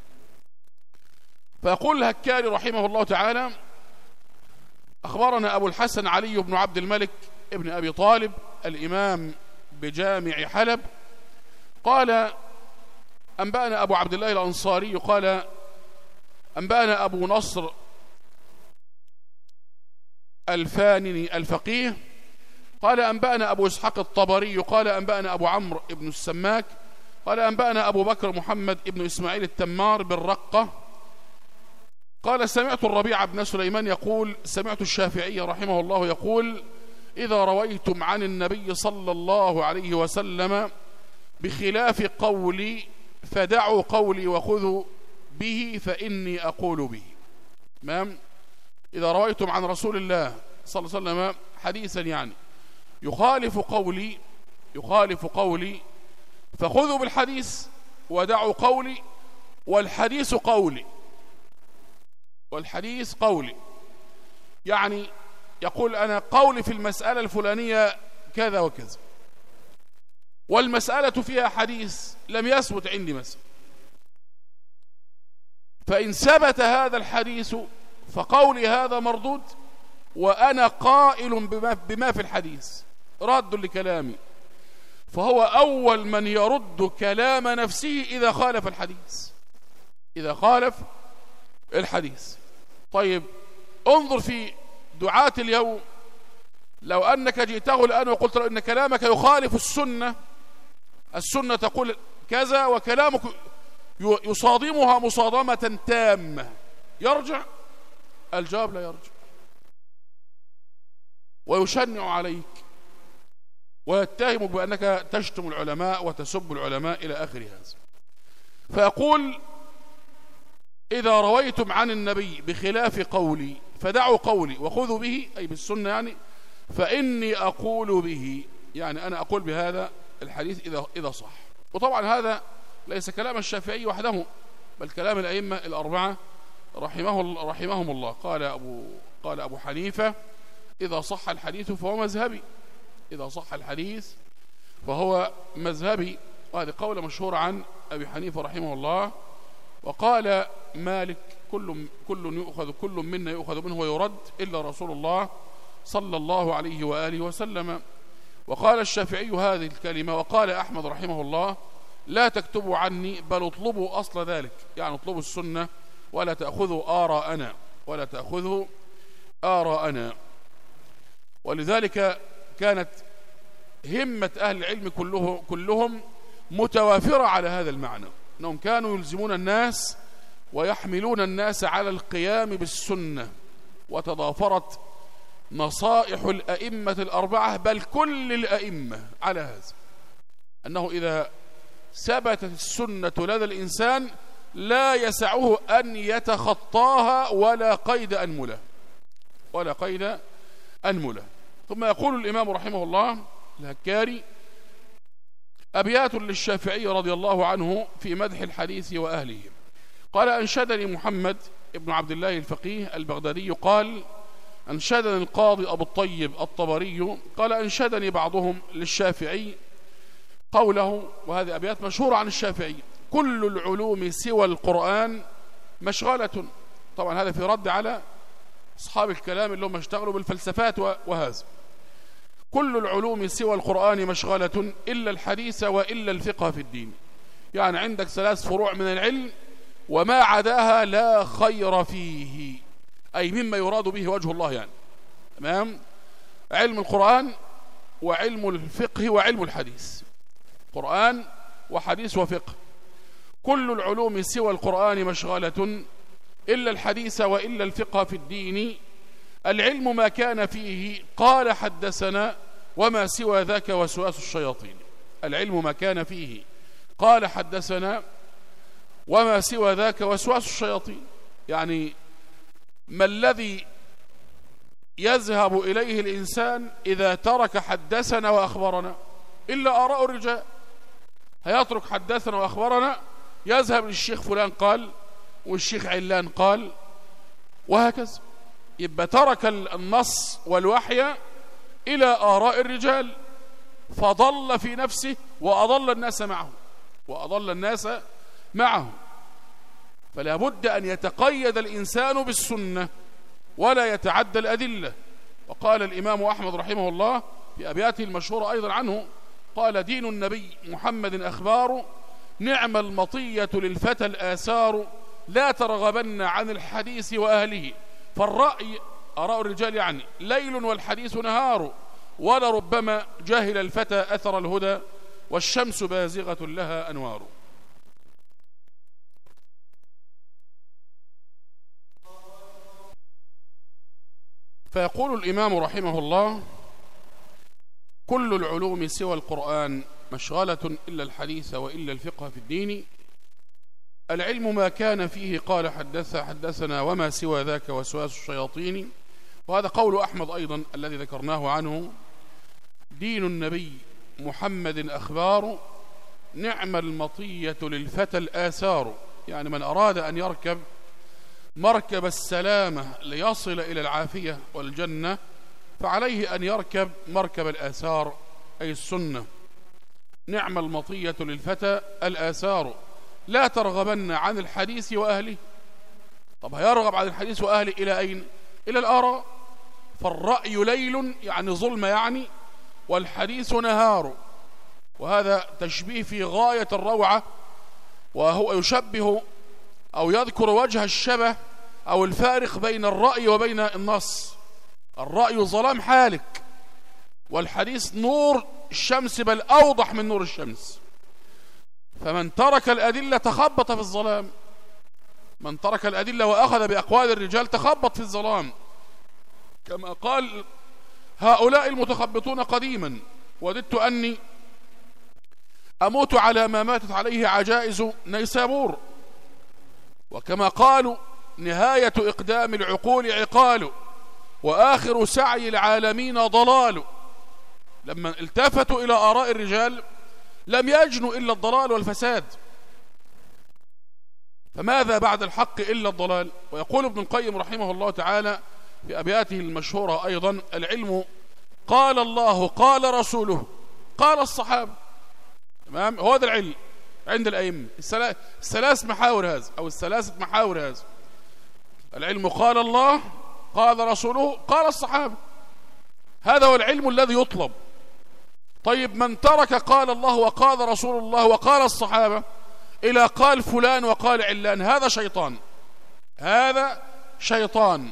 فيقول الهكاري رحمه الله تعالى أخبرنا أبو الحسن علي بن عبد الملك ابن أبي طالب الإمام بجامع حلب قال أنبأنا أبو عبد الله الأنصاري قال أنبأنا أبو نصر الفانني الفقيه قال أنبأنا أبو إسحاق الطبري قال أنبأنا أبو عمرو ابن السماك قال أنبأنا أبو بكر محمد ابن إسماعيل التمار بالرقة قال سمعت الربيع بن سليمان يقول سمعت الشافعي رحمه الله يقول إذا رويتم عن النبي صلى الله عليه وسلم بخلاف قولي فدعوا قولي وخذوا به فإني أقول به. تمام؟ إذا رويتم عن رسول الله صلى الله عليه وسلم حديثا يعني يخالف قولي يخالف قولي فخذوا بالحديث ودعوا قولي، والحديث قولي والحديث قولي يعني يقول أنا قولي في المسألة الفلانية كذا وكذا، والمسألة فيها حديث لم يثبت عندي مثلا، فإن ثبت هذا الحديث فقولي هذا مردود وأنا قائل بما, بما في الحديث راد لكلامي، فهو أول من يرد كلام نفسه إذا خالف الحديث، إذا خالف الحديث. طيب انظر في دعاة اليوم، لو أنك جئته الآن وقلت له إن كلامك يخالف السنة، السنة تقول كذا وكلامك يصادمها مصادمة تامة، يرجع؟ الجواب لا يرجع، ويشنع عليك ويتهمك بأنك تشتم العلماء وتسب العلماء إلى آخر هذا. فيقول إذا رويتم عن النبي بخلاف قولي فدعوا قولي وخذوا به، أي بالسنة يعني، فإني أقول به، يعني أنا أقول بهذا الحديث إذا إذا صح. وطبعا هذا ليس كلام الشافعي وحده، بل كلام الأئمة الأربعة رحمه رحمهم الله. قال أبو قال أبو حنيفة إذا صح الحديث فهو مذهبي، إذا صح الحديث فهو مذهبي، وهذه قولة مشهورة عن أبي حنيفة رحمه الله. وقال مالك كل كل يؤخذ كل منا يؤخذ منه ويرد إلا رسول الله صلى الله عليه وآله وسلم. وقال الشافعي هذه الكلمة. وقال أحمد رحمه الله لا تكتبوا عني بل اطلبوا أصل ذلك، يعني اطلبوا السنة ولا تأخذوا آراءنا، ولا تأخذوا آراءنا. ولذلك كانت همة أهل العلم كله كلهم متوافرة على هذا المعنى، أنهم كانوا يلزمون الناس ويحملون الناس على القيام بالسنة. وتضافرت نصائح الأئمة الأربعة بل كل الأئمة على هذا، أنه إذا ثبتت السنة لدى الإنسان لا يسعه أن يتخطاها ولا قيد أنمله، ولا قيد أنمله. ثم يقول الإمام رحمه الله الهكاري أبيات للشافعي رضي الله عنه في مدح الحديث وأهله. قال أنشدني محمد ابن عبد الله الفقيه البغدادي قال أنشدني القاضي أبو الطيب الطبري قال أنشدني بعضهم للشافعي قوله، وهذه أبيات مشهورة عن الشافعي: كل العلوم سوى القرآن مشغلة. طبعا هذا في رد على أصحاب الكلام اللي هم اشتغلوا بالفلسفات وهذا. كل العلوم سوى القرآن مشغلة إلا الحديث وإلا الفقه في الدين، يعني عندك ثلاث فروع من العلم وما عداها لا خير فيه، أي مما يراد به وجه الله، يعني تمام؟ علم القرآن وعلم الفقه وعلم الحديث، قرآن وحديث وفقه. كل العلوم سوى القرآن مشغلة إلا الحديث وإلا الفقه في الدين، العلم ما كان فيه قال حدثنا وما سوى ذاك وسواس الشياطين. العلم ما كان فيه قال حدثنا وما سوى ذاك وسواس الشياطين، يعني ما الذي يذهب إليه الإنسان إذا ترك حدثنا وأخبرنا إلا آراء الرجال. هيترك حدثنا وأخبرنا يذهب للشيخ فلان قال والشيخ علان قال وهكذا، يبقى ترك النص والوحي إلى آراء الرجال فضل في نفسه وأضل الناس معه وأضل الناس معه. فلا بد أن يتقيد الإنسان بالسنة ولا يتعدى الأدلة. وقال الإمام أحمد رحمه الله في أبياته المشهورة أيضا عنه قال دين النبي محمد أخبار نعم المطية للفتى الآثار لا ترغبن عن الحديث وأهله فالرأي آراء الرجال يعني ليل والحديث نهار ولربما جاهل الفتى أثر الهدى والشمس بازغة لها أنوار. فيقول الإمام رحمه الله كل العلوم سوى القرآن مشغلة إلا الحديث وإلا الفقه في الدين، العلم ما كان فيه قال حدث حدثنا وما سوى ذاك وسواس الشياطين. وهذا قول أحمد أيضا الذي ذكرناه عنه دين النبي محمد أخبار نعم المطية للفتى الآثار، يعني من أراد أن يركب مركب السلامة ليصل إلى العافية والجنة فعليه أن يركب مركب الآثار أي السنة. نعم المطية للفتى الآثار لا ترغبن عن الحديث وأهله. طب هيرغب عن الحديث وأهله إلى أين؟ إلى الآراء. فالرأي ليل يعني ظلمة، يعني والحديث نهار، وهذا تشبيه في غاية الروعة، وهو يشبه أو يذكر وجه الشبه أو الفارق بين الرأي وبين النص. الرأي ظلام حالك، والحديث نور الشمس، بل أوضح من نور الشمس. فمن ترك الأدلة تخبط في الظلام، من ترك الأدلة وأخذ بأقوال الرجال تخبط في الظلام، كما قال هؤلاء المتخبطون قديما: وددت أني أموت على ما ماتت عليه عجائز نيسابور. وكما قالوا: نهاية إقدام العقول عقال، وآخر سعي العالمين ضلال. لما التفتوا إلى آراء الرجال لم يجنوا إلا الضلال والفساد، فماذا بعد الحق إلا الضلال؟ ويقول ابن القيم رحمه الله تعالى في أبياته المشهورة أيضا: العلم قال الله قال رسوله قال الصحابة. تمام؟ هو ده العلم عند الأئمة، الثلاث محاور هذا أو الثلاثة محاور هذا: العلم قال الله قال رسوله قال الصحابة. هذا هو العلم الذي يطلب. طيب، من ترك قال الله وقال رسول الله وقال الصحابة إلى قال فلان وقال علان، هذا شيطان، هذا شيطان.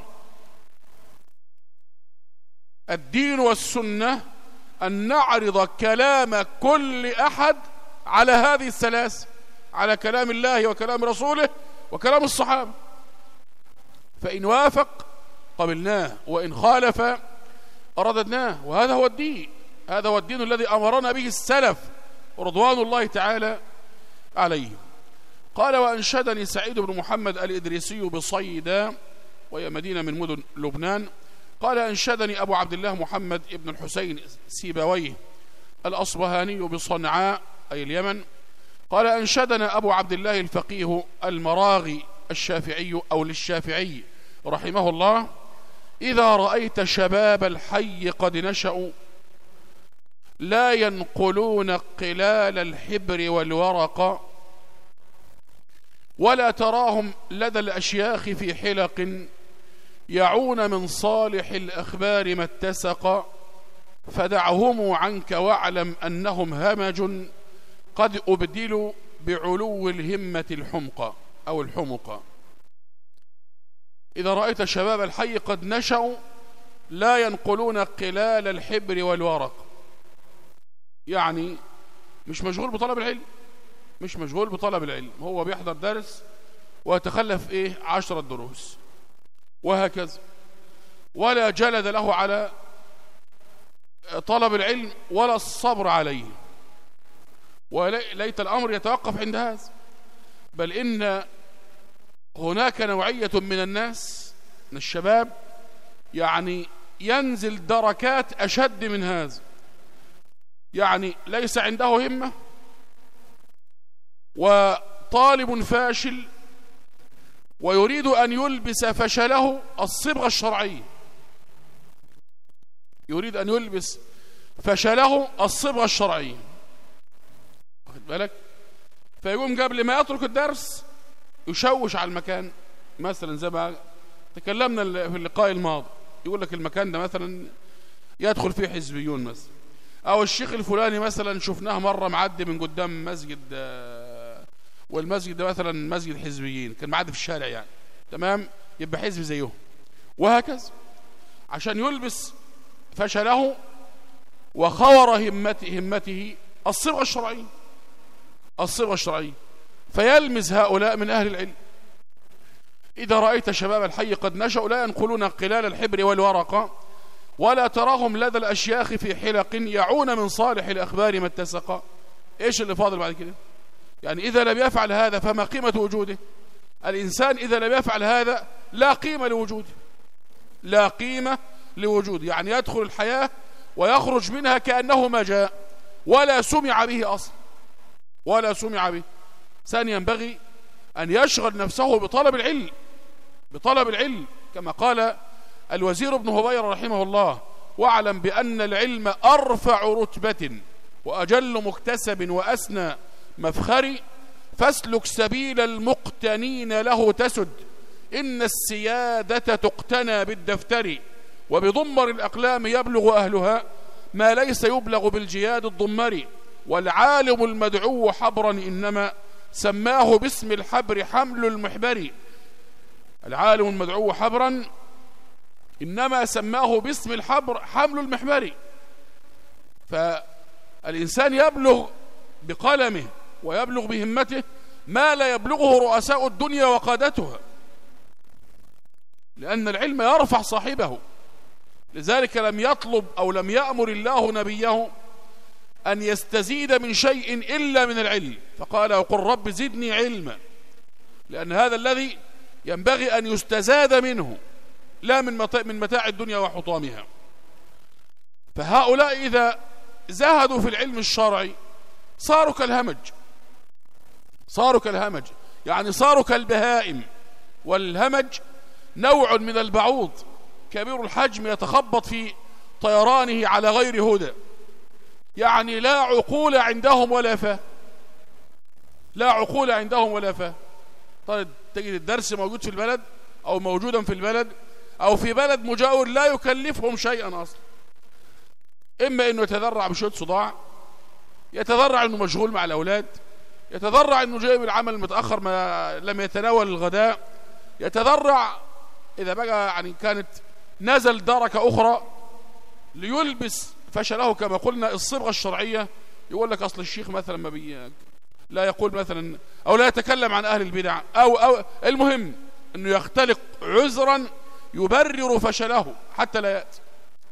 الدين والسنة أن نعرض كلام كل أحد على هذه الثلاث، على كلام الله وكلام رسوله وكلام الصحابة، فإن وافق قبلناه وإن خالف رددناه. وهذا هو الدين، هذا هو الدين الذي أمرنا به السلف رضوان الله تعالى عليه. قال: وأنشدني سعيد بن محمد الإدريسي بصيدا، وهي مدينة من مدن لبنان. قال: أنشدني أبو عبد الله محمد بن الحسين سيبويه الأصبهاني بصنعاء أي اليمن. قال: أنشدنا أبو عبد الله الفقيه المراغي الشافعي أو للشافعي رحمه الله: إذا رأيت شباب الحي قد نشأوا لا ينقلون قلال الحبر والورق، ولا تراهم لدى الأشياخ في حلق يعون من صالح الأخبار ما اتسق، فدعهم عنك واعلم أنهم همج قد أبدلوا بعلو الهمة الحمقى أو الحمقى. إذا رأيت شباب الحي قد نشأوا لا ينقلون قلال الحبر والورق، يعني مش مشغول بطلب العلم، مش مشغول بطلب العلم، هو بيحضر درس ويتخلف إيه عشرة دروس وهكذا، ولا جلد له على طلب العلم ولا الصبر عليه. وليت الأمر يتوقف عند هذا، بل إن هناك نوعية من الناس من الشباب يعني ينزل دركات أشد من هذا، يعني ليس عنده همة وطالب فاشل، ويريد أن يلبس فشله الصبغة الشرعية، يريد أن يلبس فشله الصبغة الشرعية، واخد بالك؟ فيقوم قبل ما يترك الدرس يشوش على المكان، مثلا زي ما تكلمنا في اللقاء الماضي، يقول لك المكان ده مثلا يدخل فيه حزبيون مثلا، أو الشيخ الفلاني مثلا شفناه مرة معدي من قدام مسجد، والمسجد ده مثلا مسجد حزبيين، كان معدي في الشارع يعني، تمام، يبقى حزب زيهم، وهكذا، عشان يلبس فشله وخور همته, همته الصبغة الشرعية، الصبغة الشرعية، فيلمز هؤلاء من أهل العلم. إذا رأيت شباب الحي قد نشأوا لا ينقلون قلال الحبر والورقة، ولا تراهم لدى الأشياخ في حلق يعون من صالح الأخبار ما اتسق. إيش اللي فاضل بعد كده؟ يعني إذا لم يفعل هذا فما قيمة وجوده؟ الإنسان إذا لم يفعل هذا لا قيمة لوجوده، لا قيمة لوجوده، يعني يدخل الحياة ويخرج منها كأنه ما جاء، ولا سمع به أصلا، ولا سمع به. ثانيا ينبغي أن يشغل نفسه بطلب العلم، بطلب العلم، كما قال الوزير ابن هبير رحمه الله: واعلم بأن العلم أرفع رتبة وأجل مكتسب وأسنى مفخر، فاسلك سبيل المقتنين له تسد، إن السيادة تقتنى بالدفتر، وبضمر الأقلام يبلغ أهلها ما ليس يبلغ بالجياد الضمري. والعالم المدعو حبرا إنما سماه باسم الحبر حمل المحبر. العالم المدعو حبرا إنما سماه باسم الحبر حمل المحبر. فالإنسان يبلغ بقلمه ويبلغ بهمته ما لا يبلغه رؤساء الدنيا وقادتها، لأن العلم يرفع صاحبه. لذلك لم يطلب أو لم يأمر الله نبيه أن يستزيد من شيء إلا من العلم، فقال وقل رب زدني علما، لأن هذا الذي ينبغي أن يستزاد منه لا من من متاع الدنيا وحطامها. فهؤلاء إذا زهدوا في العلم الشرعي صاروا كالهمج، صاروا كالهمج يعني صاروا كالبهائم. والهمج نوع من البعوض كبير الحجم يتخبط في طيرانه على غير هدى، يعني لا عقول عندهم ولا فهم، لا عقول عندهم ولا فهم. طيب تجد الدرس موجود في البلد أو موجودا في البلد أو في بلد مجاور لا يكلفهم شيئا أصلا، إما أنه يتذرع بشوية صداع، يتذرع أنه مشغول مع الأولاد، يتذرع أنه جاي من العمل متأخر ما لم يتناول الغداء، يتذرع إذا بقى يعني كانت نزل دركة أخرى ليلبس فشله كما قلنا الصبغة الشرعية. يقول لك أصل الشيخ مثلا ما بي لا يقول مثلا أو لا يتكلم عن أهل البدع أو, أو المهم أنه يختلق عذرا يبرر فشله حتى لا يأتي.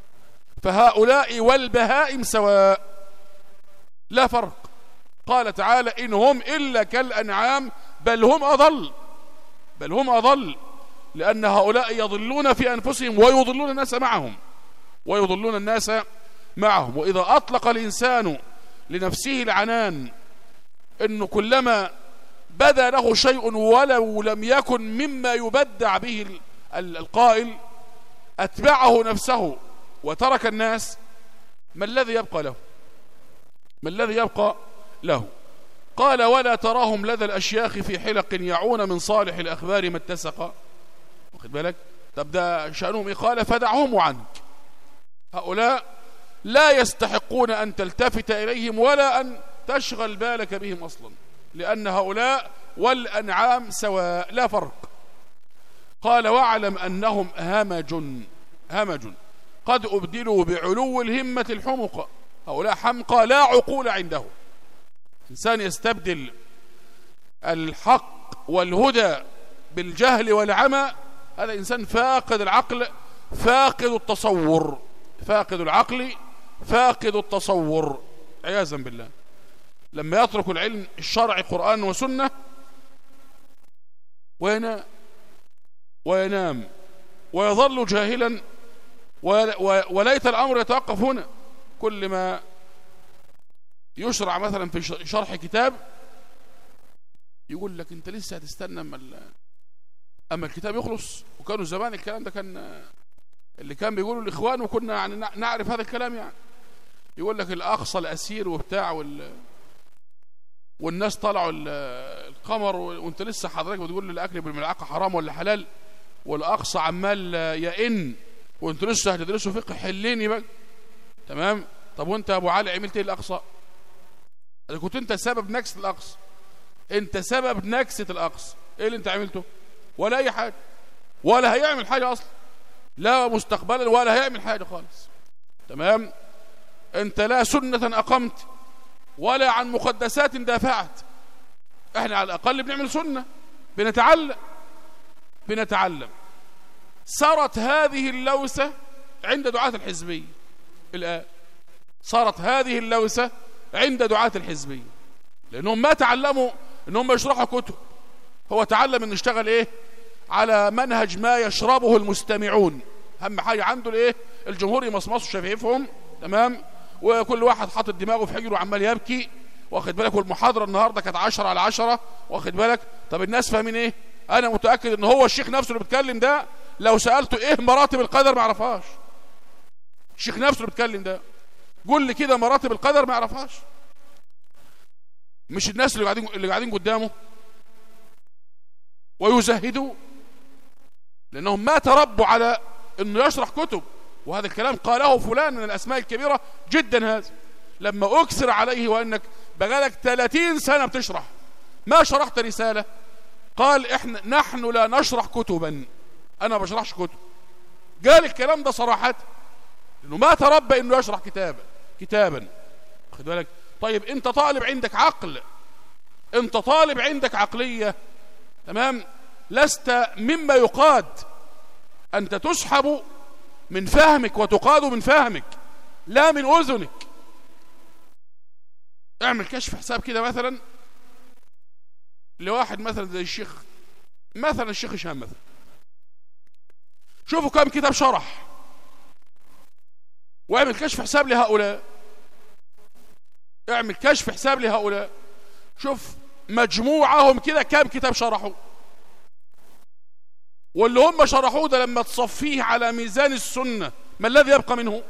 فهؤلاء والبهائم سواء لا فرق. قال تعالى إن هم إلا كالأنعام بل هم أضل، بل هم أضل، لأن هؤلاء يضلون في أنفسهم ويضلون الناس معهم ويضلون الناس معهم. وإذا أطلق الإنسان لنفسه العنان إنه كلما بدا له شيء ولو لم يكن مما يبدع به القائل أتبعه نفسه وترك الناس، ما الذي يبقى له؟ ما الذي يبقى له؟ قال ولا تراهم لدى الأشياخ في حلق يعون من صالح الأخبار ما اتسق. واخد بالك؟ طب ده شأنهم إيه؟ قال فدعهم عنك. هؤلاء لا يستحقون أن تلتفت إليهم ولا أن تشغل بالك بهم أصلا، لأن هؤلاء والأنعام سواء لا فرق. قال واعلم أنهم همج همج قد أبدلوا بعلو الهمة الحمقى. هؤلاء حمقى لا عقول عنده. إنسان يستبدل الحق والهدى بالجهل والعمى، هذا إنسان فاقد العقل فاقد التصور، فاقد العقل فاقد التصور عياذا بالله. لما يترك العلم الشرعي قرآن وسنة وينام وينام ويظل جاهلا، وليت الأمر يتوقف هنا. كل ما يشرع مثلا في شرح كتاب يقول لك انت لسه هتستنى اما اما الكتاب يخلص. وكانوا زمان الكلام ده كان اللي كان بيقولوا الاخوان، وكنا يعني نعرف هذا الكلام. يعني يقول لك الاقصى الاسير وبتاع وال والناس طلعوا القمر وانت لسه حضرتك بتقول الاكل بالملعقه حرام ولا حلال، والاقصى عمال يئن وانتوا لسه هتدرسوا فقه حليني بقى. تمام؟ طب وانت يا ابو علي عملت ايه الاقصى؟ اذا كنت انت سبب نكسه الاقصى، انت سبب نكسه الاقصى، ايه اللي انت عملته؟ ولا اي حاجه، ولا هيعمل حاجه اصلا، لا مستقبلا ولا هيعمل حاجه خالص. تمام؟ انت لا سنه اقمت ولا عن مقدسات دافعت. احنا على الاقل بنعمل سنه، بنتعلم بنتعلم. صارت هذه اللوسه عند دعاة الحزبيه الان، صارت هذه اللوسه عند دعاة الحزبيه، لانهم ما تعلموا انهم يشرحوا كتب. هو تعلم ان يشتغل ايه على منهج ما يشربه المستمعون. اهم حاجه عنده الايه؟ الجمهور يمصمصوا شفايفهم. تمام؟ وكل واحد حاطط دماغه في حجره وعمال يبكي. واخد بالك؟ والمحاضره النهارده كانت عشرة على عشرة. واخد بالك؟ طب الناس فاهمين ايه؟ انا متاكد ان هو الشيخ نفسه اللي بيتكلم ده لو سالته ايه مراتب القدر ما يعرفهاش. الشيخ نفسه اللي بيتكلم ده قول لي كده مراتب القدر ما يعرفهاش. مش الناس اللي قاعدين اللي قاعدين قدامه ويزهدوا، لانهم ما تربوا على انه يشرح كتب وهذا الكلام قاله فلان من الأسماء الكبيرة جدا هذا، لما أكثر عليه وأنك بقالك ثلاثين سنة بتشرح ما شرحت رسالة، قال إحنا نحن لا نشرح كتبا، أنا ما بشرحش كتب. قال الكلام ده صراحة لأنه ما تربى إنه يشرح كتابا كتابا خد بالك. طيب أنت طالب عندك عقل، أنت طالب عندك عقلية، تمام، لست مما يقاد، أنت تسحب من فهمك وتقاد من فهمك لا من أذنك. اعمل كشف حساب كده مثلا لواحد مثلا زي الشيخ مثلا الشيخ هشام مثلا، شوفوا كم كتاب شرح، واعمل كشف حساب لهؤلاء، اعمل كشف حساب لهؤلاء، شوف مجموعهم كده كم كتاب شرحوا، واللي هم شرحوه ده لما تصفيه على ميزان السنة ما الذي يبقى منه؟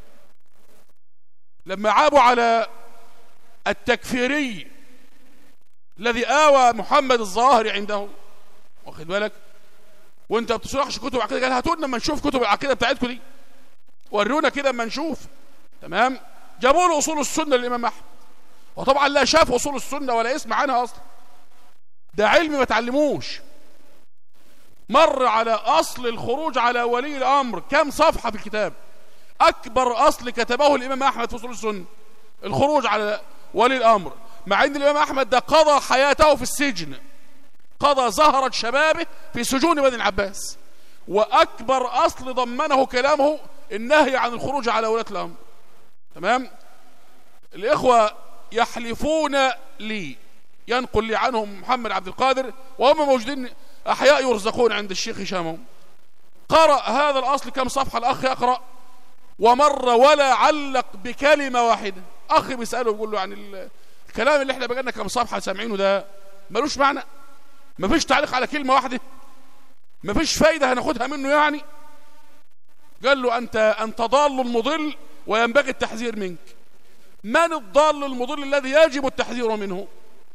لما عابوا على التكفيري الذي آوى محمد الظاهري عنده، واخد بالك، وانت ما بتشرحش كتب عقيدة، قال هاتوا لنا اما نشوف كتب العقيدة بتاعتكم دي، ورونا كده اما نشوف، تمام. جابوا له اصول السنة للإمام أحمد، وطبعا لا شاف اصول السنة ولا يسمع عنها اصلا، ده علم ما تعلموش. مر على أصل الخروج على ولي الأمر كم صفحة في الكتاب، أكبر أصل كتبه الإمام أحمد في أصول السنة الخروج على ولي الأمر، مع أن الإمام أحمد ده قضى حياته في السجن، قضى زهرة شبابه في سجون بني العباس، وأكبر أصل ضمنه كلامه النهي عن الخروج على ولاة الأمر، تمام. الإخوة يحلفون لي، ينقل لي عنهم محمد عبد القادر وهم موجودين أحياء يرزقون عند الشيخ هشام، قرأ هذا الأصل كم صفحة الأخ يقرأ، ومر ولا علق بكلمة واحدة. أخي بيسأله بيقول له عن الكلام اللي احنا بقالنا كم صفحة سامعينه ده ملوش معنى، مفيش تعليق على كلمة واحدة، مفيش فايدة هناخدها منه يعني. قال له أنت أنت ضال مضل وينبغي التحذير منك. من الضال المضل الذي يجب التحذير منه؟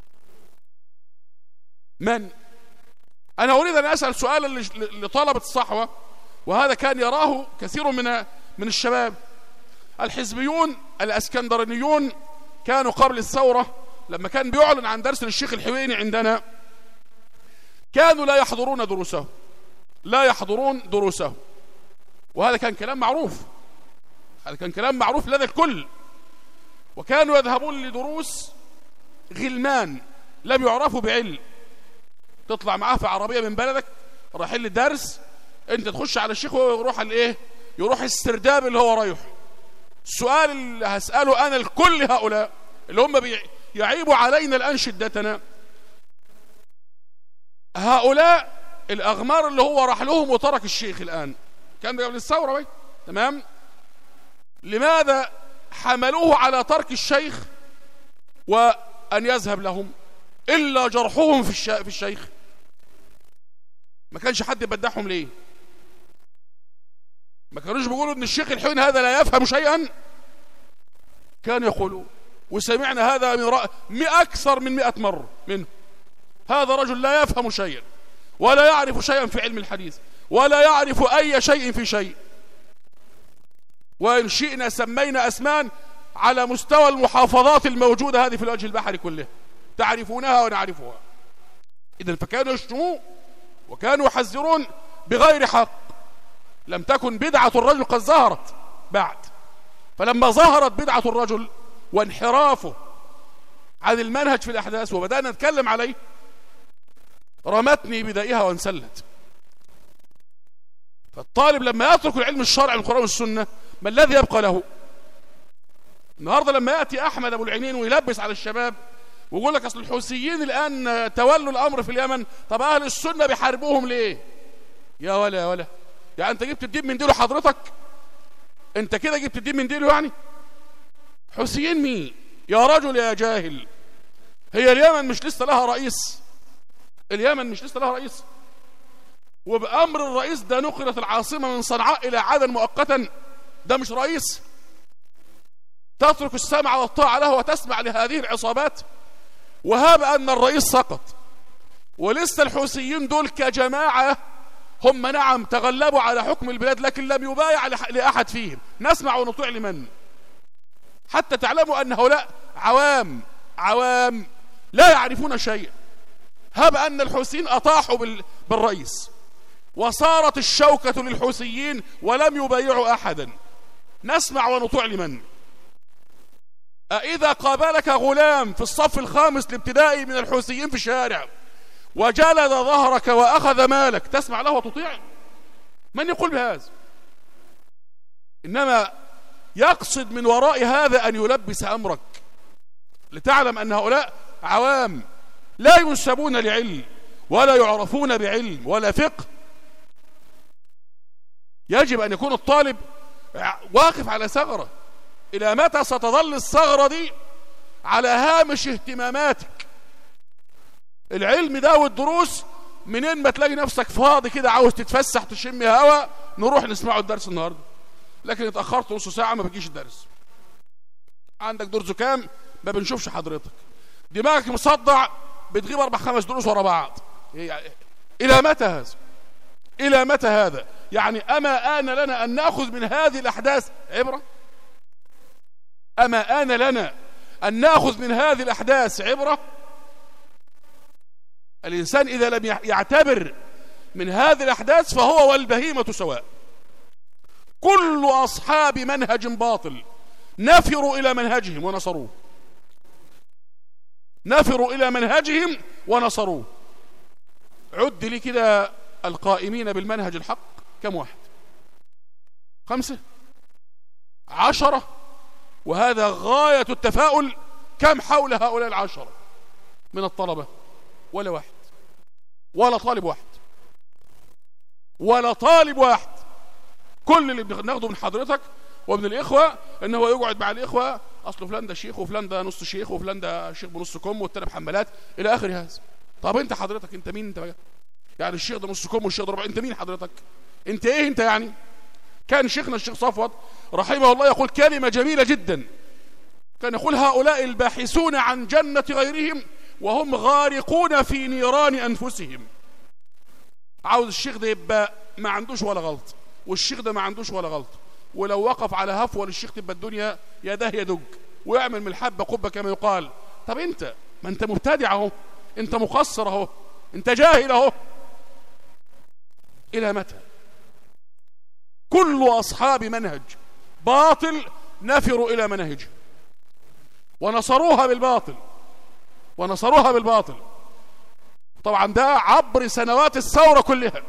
من؟ أنا أريد أن أسأل سؤالا لطلبة الصحوة، وهذا كان يراه كثير من من الشباب. الحزبيون الأسكندرانيون كانوا قبل الثورة لما كان بيعلن عن درس للشيخ الحويني عندنا كانوا لا يحضرون دروسه لا يحضرون دروسه وهذا كان كلام معروف، هذا كان كلام معروف لدى الكل. وكانوا يذهبون لدروس غلمان لم يعرفوا بعلم، تطلع معاه في عربية من بلدك رايحين للدرس، انت تخش على الشيخ وهو يروح الايه، يروح السرداب اللي هو رايح. السؤال اللي هسأله انا لكل هؤلاء اللي هم يعيبوا علينا الان شدتنا، هؤلاء الاغمار اللي هو راح لهم وترك الشيخ الان، كان قبل الثورة بي. تمام، لماذا حملوه على ترك الشيخ وأن يذهب لهم إلا جرحوهم في, الش... في الشيخ؟ ما كانش حد يبدحهم ليه؟ ما كانوش بيقولوا ان الشيخ الحويني هذا لا يفهم شيئا؟ كانوا يقولوا، وسمعنا هذا من رأ... أكثر من مئة مرة منه، هذا رجل لا يفهم شيئا ولا يعرف شيئا في علم الحديث ولا يعرف أي شيء في شيء. وإن شئنا سمينا أسمان على مستوى المحافظات الموجودة هذه في الوجه البحري كله، تعرفونها ونعرفها. إذن فكانوا يشتمون وكانوا يحذرون بغير حق. لم تكن بدعة الرجل قد ظهرت بعد، فلما ظهرت بدعة الرجل وانحرافه عن المنهج في الأحداث وبدأنا نتكلم عليه رمتني بدائها وانسلت. فالطالب لما يترك العلم الشرعي من القرآن والسنة ما الذي يبقى له؟ النهاردة لما يأتي أحمد أبو العينين ويلبس على الشباب ويقول لك أصل الحوثيين الآن تولوا الأمر في اليمن، طب أهل السنة بيحاربوهم ليه؟ يا ولا يا ولا، يعني أنت جبت الدين من ديله حضرتك؟ أنت كده جبت الدين من ديله يعني؟ حوثيين مين؟ يا رجل يا جاهل، هي اليمن مش لسه لها رئيس؟ اليمن مش لسه لها رئيس؟ وبأمر الرئيس ده نقلت العاصمة من صنعاء إلى عدن مؤقتا، ده مش رئيس؟ تترك السمع والطاعة له وتسمع لهذه العصابات؟ وهاب أن الرئيس سقط ولسه الحوثيين دول كجماعة هم نعم تغلبوا على حكم البلاد لكن لم يبايع لأحد فيهم. نسمع ونطيع لمن؟ حتى تعلموا أن هؤلاء عوام عوام لا يعرفون شيئا. هب أن الحوثيين أطاحوا بالرئيس وصارت الشوكة للحوثيين ولم يبايعوا أحدا. نسمع ونطيع لمن؟ أإذا قابلك غلام في الصف الخامس الابتدائي من الحوثيين في الشارع وجلد ظهرك وأخذ مالك تسمع له وتطيع؟ من يقول بهذا؟ إنما يقصد من وراء هذا أن يلبس أمرك لتعلم أن هؤلاء عوام لا ينسبون لعلم ولا يعرفون بعلم ولا فقه. يجب أن يكون الطالب واقف على ثغرة. إلى متى ستظل الثغرة دي على هامش اهتماماتك؟ العلم ده والدروس منين ما تلاقي نفسك فاضي كده عاوز تتفسح تشم هوا نروح نسمعه الدرس النهارده، لكن اتأخرت نص ساعة ما بتجيش الدرس. عندك دور زكام ما بنشوفش حضرتك، دماغك مصدع بتغيب أربع خمس دروس ورا بعض. إلى متى هذا؟ إلى متى هذا؟ يعني أما آن لنا أن نأخذ من هذه الأحداث عبرة؟ أما آن لنا أن نأخذ من هذه الأحداث عبرة؟ الإنسان إذا لم يعتبر من هذه الأحداث فهو والبهيمة سواء. كل أصحاب منهج باطل نفروا إلى منهجهم ونصروه، نفروا إلى منهجهم ونصروه. عد لي كده القائمين بالمنهج الحق كم واحد؟ خمسة؟ عشرة؟ وهذا غاية التفاؤل. كم حول هؤلاء العشرة من الطلبة؟ ولا واحد، ولا طالب واحد، ولا طالب واحد. كل اللي بناخده من حضرتك ومن الإخوة إن هو يقعد مع الإخوة، أصله فلان ده شيخ وفلان ده نص شيخ وفلان ده شيخ بنص كم والتاني بحملات إلى آخر هذا. طب أنت حضرتك أنت مين؟ أنت بقى يعني الشيخ ده نص كم والشيخ ده ربع، أنت مين حضرتك؟ أنت إيه أنت يعني؟ كان شيخنا الشيخ صفوت رحمه الله يقول كلمة جميلة جدا، كان يقول هؤلاء الباحثون عن جنة غيرهم وهم غارقون في نيران أنفسهم. عاوز الشيخ ده يبقى ما عندوش ولا غلط، والشيخ ده ما عندوش ولا غلط، ولو وقف على هفوة للشيخ تبقى الدنيا يده يدج ويعمل من الحبة قبة كما يقال. طب انت ما انت مبتدع اهو، انت مقصر اهو، انت جاهل اهو. الى متى؟ كل اصحاب منهج باطل نفروا الى منهجه ونصروها بالباطل، ونصروها بالباطل. طبعا ده عبر سنوات الثورة كلها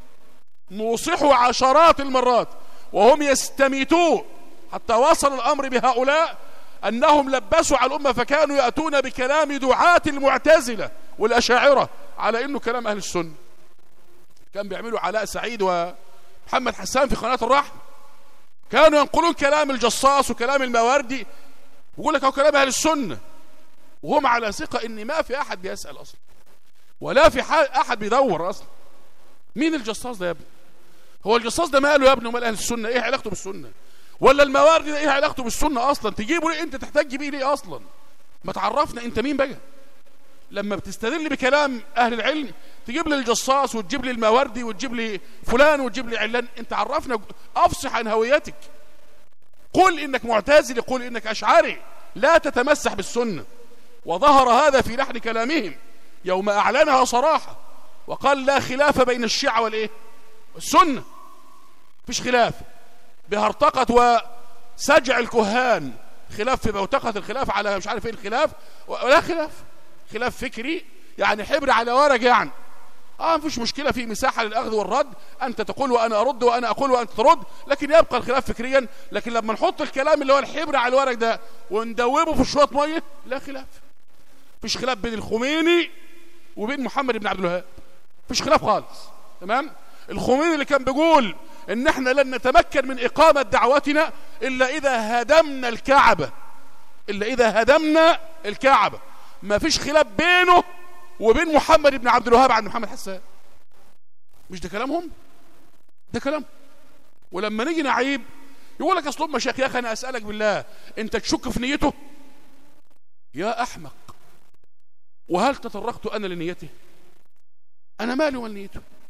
نوصحوا عشرات المرات وهم يستميتون حتى وصل الأمر بهؤلاء أنهم لبسوا على الأمة، فكانوا يأتون بكلام دعاة المعتزلة والأشاعرة على أنه كلام أهل السنة. كان بيعملوا علاء سعيد ومحمد حسان في قناة الرحمة، كانوا ينقلون كلام الجصاص وكلام المواردي ويقول لك هو كلام أهل السنة، وهم على ثقة ان ما في احد بيسأل اصلا ولا في احد بيدور اصلا. مين الجصاص ده يا ابني؟ هو الجصاص ده ماله يا ابني ومال اهل السنة؟ ايه علاقته بالسنة؟ ولا المواردي ده ايه علاقته بالسنة اصلا؟ تجيبه ليه؟ انت تحتاج بيه ليه اصلا؟ ما تعرفنا انت مين بقى. لما بتستدل بكلام اهل العلم تجيب لي الجصاص وتجيب لي المواردي وتجيب لي فلان وتجيب لي علان. انت عرفنا، افصح عن هويتك، قل انك معتزلي، قل انك اشعري، لا تتمسح بالسنة. وظهر هذا في لحن كلامهم يوم أعلنها صراحة وقال لا خلاف بين الشيعة والإيه؟ والسنة. فيش خلاف بهرطقة وسجع الكهان، خلاف في بوتقة الخلاف على مش عارف ايه الخلاف، ولا خلاف، خلاف فكري يعني حبر على ورق يعني. اه مفيش مشكلة، في مساحة للأخذ والرد، أنت تقول وأنا أرد وأنا أقول وأنت ترد، لكن يبقى الخلاف فكريا. لكن لما نحط الكلام اللي هو الحبر على الورق ده وندوبه في شوية مية لا خلاف. فيش خلاف بين الخميني وبين محمد بن عبد الوهاب، فيش خلاف خالص. تمام؟ الخميني اللي كان بيقول ان احنا لن نتمكن من اقامة دعوتنا الا اذا هدمنا الكعبة، الا اذا هدمنا الكعبة. ما فيش خلاف بينه وبين محمد بن عبد الوهاب عن محمد حسان. مش ده كلامهم؟ ده كلام. ولما نيجي نعيب يقول لك اصل مشايخ. يا اخي انا اسالك بالله، انت تشك في نيته؟ يا احمق، وهل تطرقت انا لنيته؟ انا مالي ومال نيته؟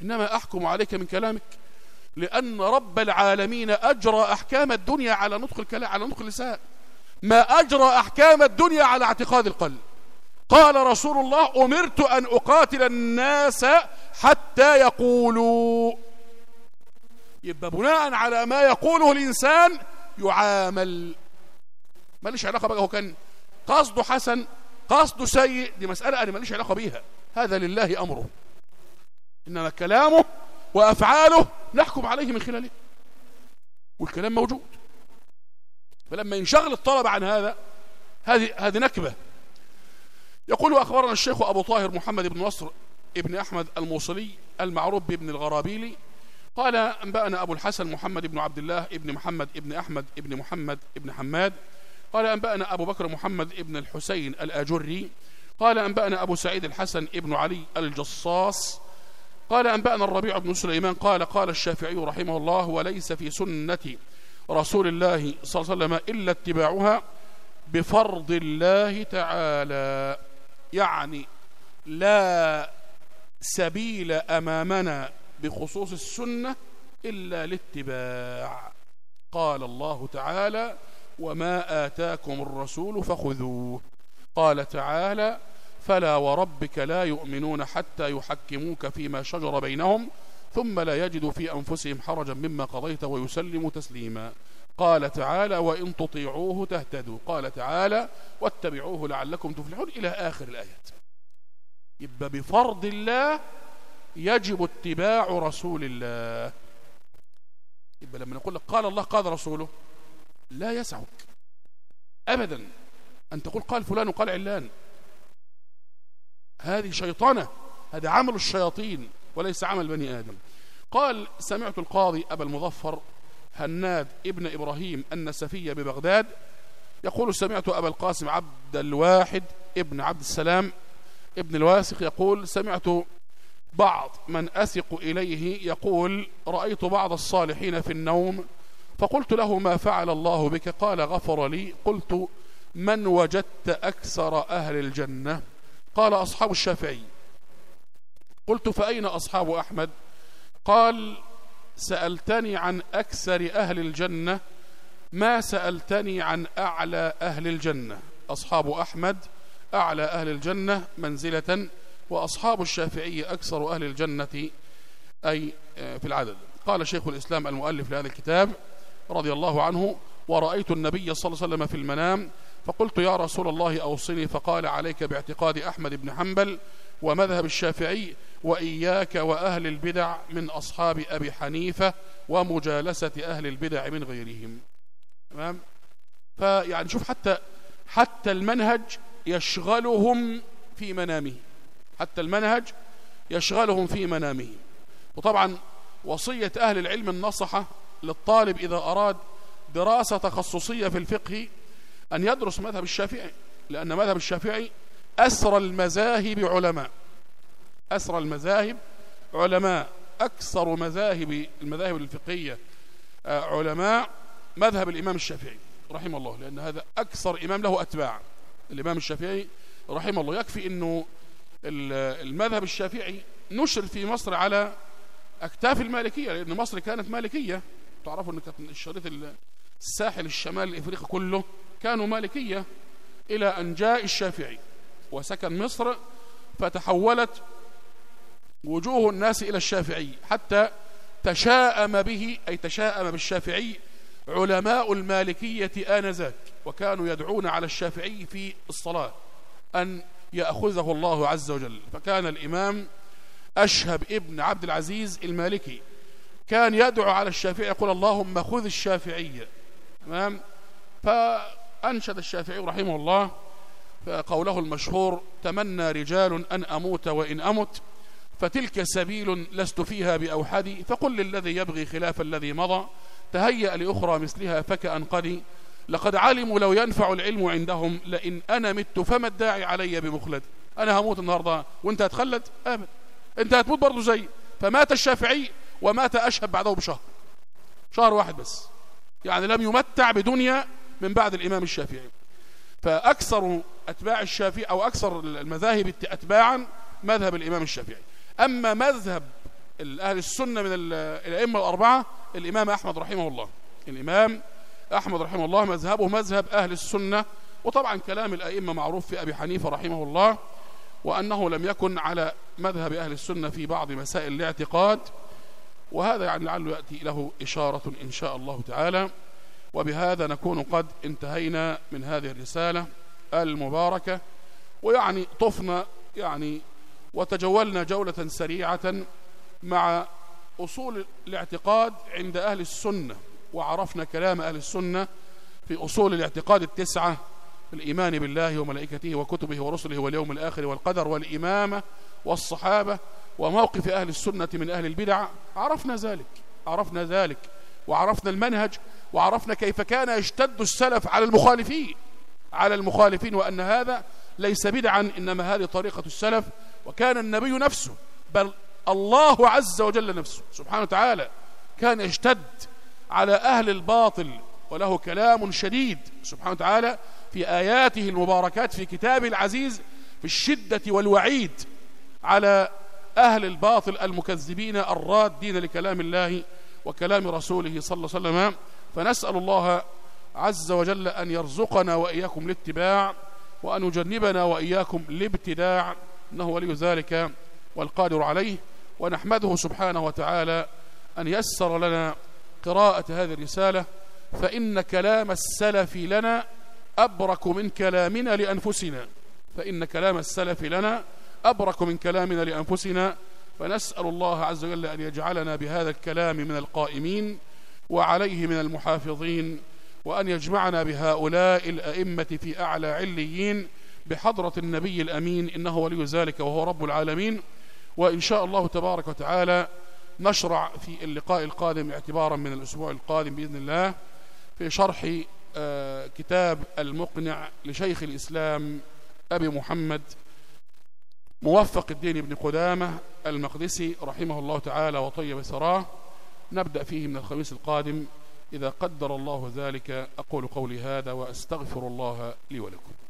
إنما أحكم عليك من كلامك، لأن رب العالمين أجرى أحكام الدنيا على نطق الكلام، على نطق اللسان، ما أجرى أحكام الدنيا على اعتقاد القلب. قال رسول الله: أمرت أن أقاتل الناس حتى يقولوا. يبقى بناء على ما يقوله الإنسان يعامل، ماليش علاقة بقى هو كان قصده حسن قصده سيء، دي مسألة أنا ماليش علاقة بيها، هذا لله أمره، إنما كلامه وأفعاله نحكم عليه من خلاله، والكلام موجود. فلما ينشغل الطلبة عن هذا، هذه هذه نكبة. يقول: أخبرنا الشيخ أبو طاهر محمد بن نصر ابن أحمد الموصلي المعروف بابن الغرابيلي قال: أنبأنا أبو الحسن محمد بن عبد الله ابن محمد ابن أحمد ابن محمد ابن حماد قال: أنبأنا أبو بكر محمد ابن الحسين الآجري قال: أنبأنا أبو سعيد الحسن ابن علي الجصاص قال: أنبأنا الربيع بن سليمان قال: قال الشافعي رحمه الله: وليس في سنة رسول الله صلى الله عليه وسلم إلا اتباعها بفرض الله تعالى، يعني لا سبيل أمامنا بخصوص السنة إلا الاتباع. قال الله تعالى: وما آتاكم الرسول فخذوه. قال تعالى: فلا وربك لا يؤمنون حتى يحكموك فيما شجر بينهم ثم لا يجدوا في أنفسهم حرجا مما قضيت ويسلموا تسليما. قال تعالى: وإن تطيعوه تهتدوا. قال تعالى: واتبعوه لعلكم تفلحون، إلى آخر الآيات. يبقى بفرض الله يجب اتباع رسول الله. يبقى لما نقول لك قال الله قال رسوله لا يسعك أبدا أن تقول قال فلان وقال علان، هذه شيطانة، هذا عمل الشياطين وليس عمل بني آدم. قال: سمعت القاضي أبا المظفر هناد ابن إبراهيم النسفي ببغداد يقول: سمعت أبا القاسم عبد الواحد ابن عبد السلام ابن الواسق يقول: سمعت بعض من أثق إليه يقول: رأيت بعض الصالحين في النوم فقلت له: ما فعل الله بك؟ قال: غفر لي. قلت: من وجدت أكثر أهل الجنة؟ قال: أصحاب الشافعي. قلت: فأين أصحاب أحمد؟ قال: سألتني عن أكثر أهل الجنة، ما سألتني عن أعلى أهل الجنة. أصحاب أحمد أعلى أهل الجنة منزلة، وأصحاب الشافعي أكثر أهل الجنة أي في العدد. قال شيخ الإسلام المؤلف لهذا الكتاب رضي الله عنه: ورأيت النبي صلى الله عليه وسلم في المنام فقلت: يا رسول الله أوصني، فقال: عليك باعتقاد أحمد بن حنبل ومذهب الشافعي، وإياك وأهل البدع من أصحاب أبي حنيفة ومجالسة أهل البدع من غيرهم. تمام؟ فيعني شوف، حتى حتى المنهج يشغلهم في منامه، حتى المنهج يشغلهم في منامه. وطبعا وصية أهل العلم النصحة للطالب إذا أراد دراسة تخصصية في الفقه أن يدرس مذهب الشافعي، لأن مذهب الشافعي أسرى المذاهب علماء، أسرى المذاهب علماء، أكثر مذاهب المذاهب الفقهية علماء مذهب الإمام الشافعي رحمه الله، لأن هذا أكثر إمام له أتباع. الإمام الشافعي رحمه الله، يكفي أنه المذهب الشافعي نشر في مصر على أكتاف المالكية، لأن مصر كانت مالكية. تعرفوا أن كانت الشريط الساحل الشمال الإفريقي كله كانوا مالكية، إلى أن جاء الشافعي وسكن مصر، فتحولت وجوه الناس إلى الشافعي، حتى تشاءم به، أي تشاءم بالشافعي علماء المالكية آنذاك، وكانوا يدعون على الشافعي في الصلاة أن يأخذه الله عز وجل. فكان الإمام أشهب ابن عبد العزيز المالكي كان يدعو على الشافعي يقول: اللهم خذ الشافعية. تمام؟ فأنشد الشافعي رحمه الله قوله المشهور: تمنى رجال أن أموت وإن أمت، فتلك سبيل لست فيها بأوحدي، فقل للذي يبغي خلاف الذي مضى، تهيأ لأخرى مثلها فكأنقدي، لقد علموا لو ينفع العلم عندهم، لئن أنا مت فما الداعي علي بمخلد. أنا هموت النهاردة وانت هتخلد؟ آمن، انت هتموت برضو زي. فمات الشافعي ومات أشهب بعده بشهر، شهر واحد بس، يعني لم يمتع بدنيا من بعد الإمام الشافعي. فأكثر أتباع الشافعي أو أكثر المذاهب أتباعا مذهب الإمام الشافعي. أما مذهب أهل السنة من الأئمة الأربعة الإمام أحمد رحمه الله. الإمام أحمد رحمه الله مذهبه مذهب أهل السنة، وطبعا كلام الأئمة معروف في أبي حنيفة رحمه الله، وأنه لم يكن على مذهب أهل السنة في بعض مسائل الاعتقاد، وهذا يعني لعله يأتي له إشارة إن شاء الله تعالى. وبهذا نكون قد انتهينا من هذه الرسالة المباركة، ويعني طفنا يعني وتجولنا جولة سريعة مع أصول الاعتقاد عند أهل السنة، وعرفنا كلام أهل السنة في أصول الاعتقاد التسعة: الإيمان بالله وملائكته وكتبه ورسله واليوم الآخر والقدر والإمامة والصحابة وموقف أهل السنة من أهل البدع. عرفنا ذلك عرفنا ذلك وعرفنا المنهج، وعرفنا كيف كان يشتد السلف على المخالفين على المخالفين وأن هذا ليس بدعا، إنما هذه طريقة السلف. وكان النبي نفسه، بل الله عز وجل نفسه سبحانه وتعالى، كان يشتد على أهل الباطل، وله كلام شديد سبحانه وتعالى في آياته المباركات في كتابه العزيز في الشدة والوعيد على أهل الباطل المكذبين الرادين لكلام الله وكلام رسوله صلى الله عليه وسلم. فنسأل الله عز وجل أن يرزقنا وإياكم الاتباع، وأن يجنبنا وإياكم الابتداع، إنه ولي ذلك والقادر عليه. ونحمده سبحانه وتعالى أن يسر لنا قراءة هذه الرسالة، فإن كلام السلف لنا أبرك من كلامنا لأنفسنا فإن كلام السلف لنا أبرك من كلامنا لأنفسنا. فنسأل الله عز وجل أن يجعلنا بهذا الكلام من القائمين وعليه من المحافظين، وأن يجمعنا بهؤلاء الأئمة في أعلى عليين بحضرة النبي الأمين، إنه ولي ذلك وهو رب العالمين. وإن شاء الله تبارك وتعالى نشرع في اللقاء القادم اعتبارا من الأسبوع القادم بإذن الله في شرح آه كتاب المقنع لشيخ الإسلام أبي محمد موفق الدين بن قدامة المقدسي رحمه الله تعالى وطيب ثراه. نبدأ فيه من الخميس القادم إذا قدر الله ذلك. أقول قولي هذا وأستغفر الله لي ولكم.